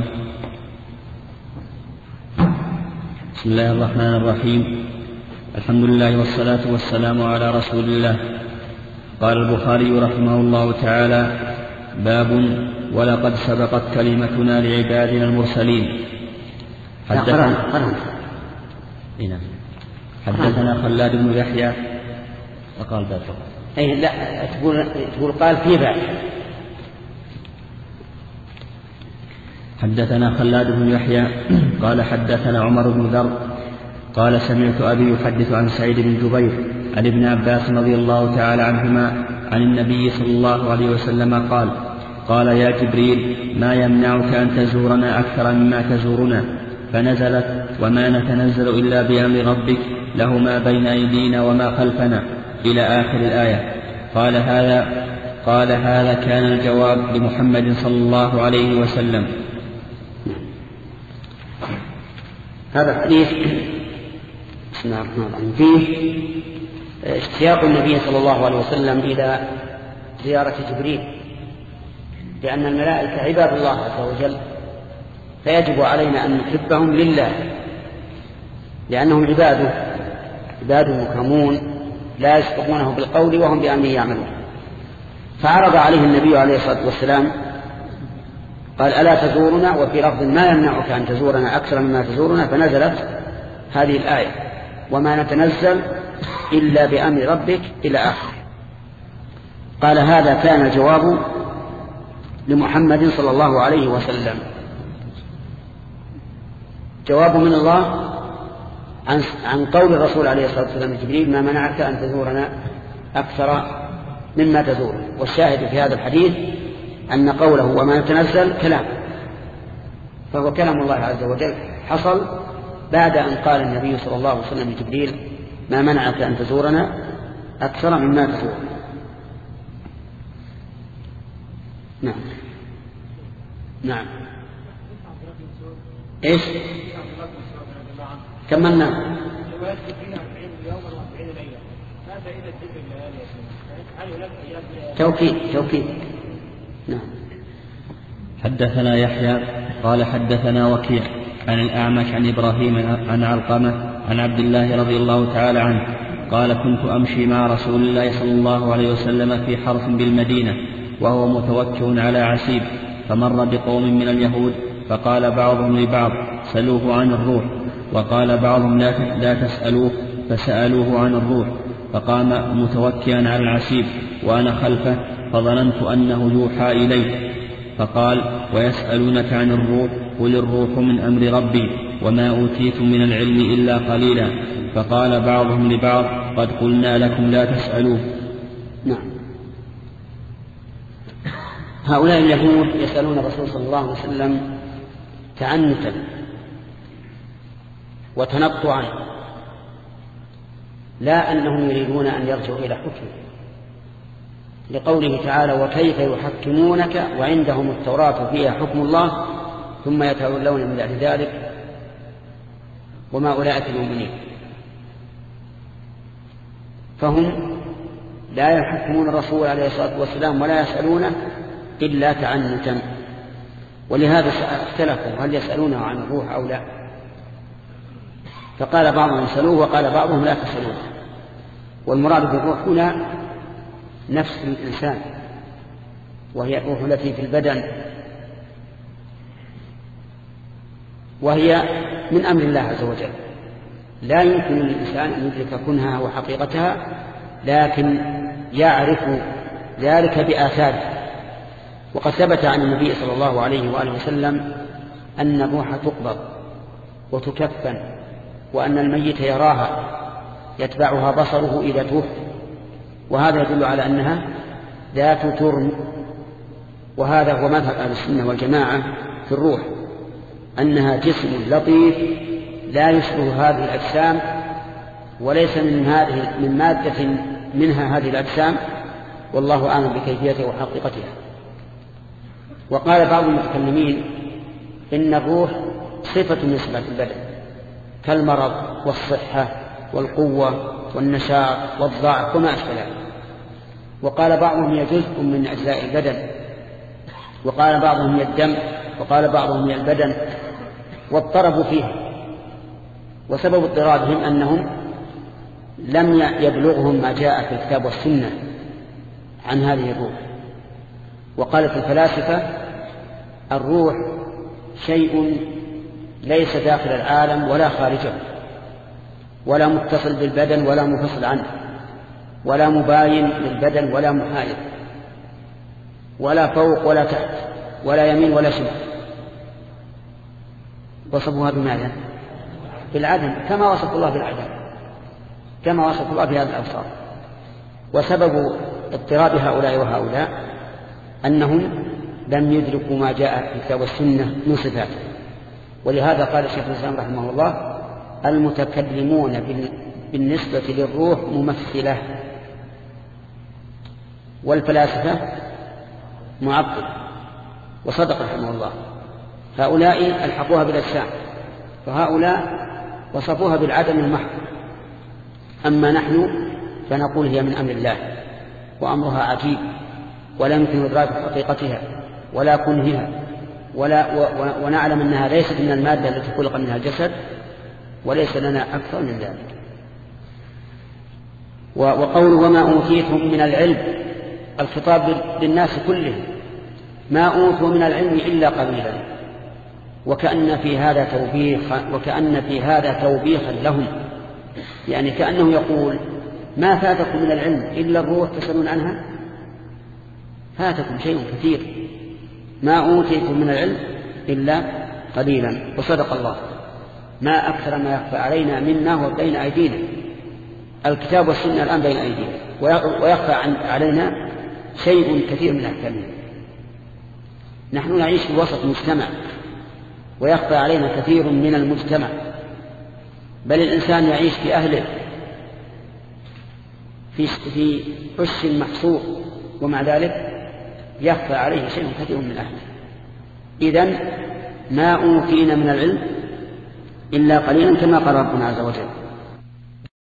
بسم الله الرحمن الرحيم. الحمد لله والصلاة والسلام على رسول الله. قال البخاري رحمه الله تعالى: باب ولقد سبقت كلمتنا لعبادنا المرسلين. حدثنا حدثنا خلاد بن يحيى وقال باب. أي لا تقول تقول قال في باب. حدثنا خلاد بن يحيى قال حدثنا عمر بن ذر قال سمعت أبي يحدث عن سعيد بن جبير عن ابن عباس رضي الله تعالى عنهما عن النبي صلى الله عليه وسلم قال: قال يا جبريل ما يمنعك أن تزورنا أكثر مما تزورنا؟ فنزلت: وما نتنزل إلا بأمر ربك له ما بين أيدينا وما خلفنا إلى آخر الآية. قال هذا قال هذا كان الجواب لمحمد صلى الله عليه وسلم. هذا الحديث بسم الله الرحمن الرحيم فيه اشتياق النبي صلى الله عليه وسلم إلى زيارة جبريل لأن الملائكة عباد الله عز وجل، فيجب علينا أن نحبهم لله، لأنهم عباده عباد مكرمون لا يسبقونه بالقول وهم بأمره يعملون. فعرض عليه النبي عليه الصلاة والسلام قال ألا تزورنا، وفي لفظ ما يمنعك أن تزورنا أكثر مما تزورنا، فنزلت هذه الآية وما نتنزل إلا بأمر ربك إلى آخر. قال هذا كان الجواب لمحمد صلى الله عليه وسلم، جواب من الله عن, عن قول الرسول عليه الصلاة والسلام لجبريل ما منعك أن تزورنا أكثر مما تزورنا. والشاهد في هذا الحديث أن قوله وما نتنزل كلام، فهو كلام الله عز وجل حصل بعد أن قال النبي صلى الله عليه وسلم لجبريل ما منعك أن تزورنا أكثر مما تزورنا. نعم نعم إيش كملنا توكيد توكيد. نعم. حدثنا يحيى قال حدثنا وكيع عن الأعمش عن إبراهيم عن علقمة عن عبد الله رضي الله تعالى عنه قال كنت أمشي مع رسول الله صلى الله عليه وسلم في حرث بالمدينة وهو متوكئ على عسيب، فمر بقوم من اليهود فقال بعضهم لبعض سلوه عن الروح، وقال بعضهم لا تسألوه، فسألوه عن الروح، فقام متوكئا على العسيب وأنا خلفه، فظننت أنه يوحى إليه، فقال ويسألونك عن الروح قل الروح من أمر ربي وما أوتيتم من العلم إلا قليلا، فقال بعضهم لبعض قد قلنا لكم لا تسألوه. نعم. هؤلاء اليهود يسألون الرسول صلى الله عليه وسلم تعنتا وتنطعا، لا أنهم يريدون أن يرجعوا إلى حكمه، لقوله تعالى وكيف يحكمونك وعندهم التوراة فيها حكم الله ثم يتولون من بعد ذلك وما أولئك المؤمنين. فهم لا يحكمون الرسول عليه الصلاة والسلام ولا يسألونه إلا تعنتا، ولهذا اختلفوا هل يسألونه عن الروح أو لا، فقال بعضهم سألوه وقال بعضهم لا تسألوه. والمراد بالروح هنا نفس الإنسان، وهي الروح التي في البدن، وهي من أمر الله عز وجل، لا يمكن للإنسان أن يدرك كنها وحقيقتها، لكن يعرف ذلك بآثاره. وقد ثبت عن النبي صلى الله عليه وآله وسلم أن الروح تقبض وتكفن، وأن الميت يراها يتبعها بصره إذا توفي، وهذا يدل على أنها ذات ترم. وهذا هو مذهب أهل السنة والجماعة في الروح، أنها جسم لطيف لا يشبه هذه الأجسام، وليس من هذه من مادة منها هذه الأجسام، والله أعلم بكيفيتها وحقيقتها. وقال بعض المتكلمين إن الروح صفة من صفات البدن كالمرض والصحة والقوة والنشاط والضعف وما أشبه ذلك. وقال بعضهم هي جزء من أجزاء البدن، وقال بعضهم هي الدم، وقال بعضهم هي البدن، واضطربوا فيها. وسبب اضطرابهم أنهم لم يبلغهم ما جاء في الكتاب والسنة عن هذه الروح. وقالت الفلاسفة الروح شيء ليس داخل العالم ولا خارجه، ولا متصل بالبدن ولا منفصل عنه، ولا مباين للبدن ولا محايد، ولا فوق ولا تحت، ولا يمين ولا شمال. وصفوها بماذا؟ بالعدم، كما وصف الله بالعدم، كما وصف الله بهذه الأوصاف. وسبب اضطراب هؤلاء وهؤلاء أنهم لم يدركوا ما جاء في الكتاب والسنة من صفاته. ولهذا قال الشيخ الإسلام رحمه الله المتكلمون بالنسبة للروح ممثلة، والفلاسفة معطل. وصدق رحمه الله، هؤلاء ألحقوها بالأجسام، فهؤلاء وصفوها بالعدم المحض. أما نحن فنقول هي من أمر الله، وأمرها عجيب ولا يمكن إدراك حقيقتها، ولا كنهها ولا ونعلم أنها ليست من المادة التي خلق منها الجسد، وليس لنا أكثر من ذلك. وقول وما أوتيتم من العلم الخطاب للناس كلهم، ما أوتوا من العلم إلا قليلا، وكأن في هذا توبيخ وكأن في هذا توبيخا لهم، يعني كأنه يقول ما فاتكم من العلم إلا الروح تسألون عنها، فاتكم شيء كثير، ما أوتيتم من العلم إلا قليلا. وصدق الله، ما أكثر ما يخفى علينا منا وبين أيدينا، الكتاب والسنة الآن بين أيدينا، ويخفى علينا شيء كثير من أحكامنا. نحن نعيش في وسط مجتمع ويخفى علينا كثير من المجتمع، بل الإنسان يعيش في أهله في في عش محصور، ومع ذلك يخفى عليه شيء كثير من أهله. إذن ما أوتينا من العلم إلا قليلا كما قال ربنا عز وجل.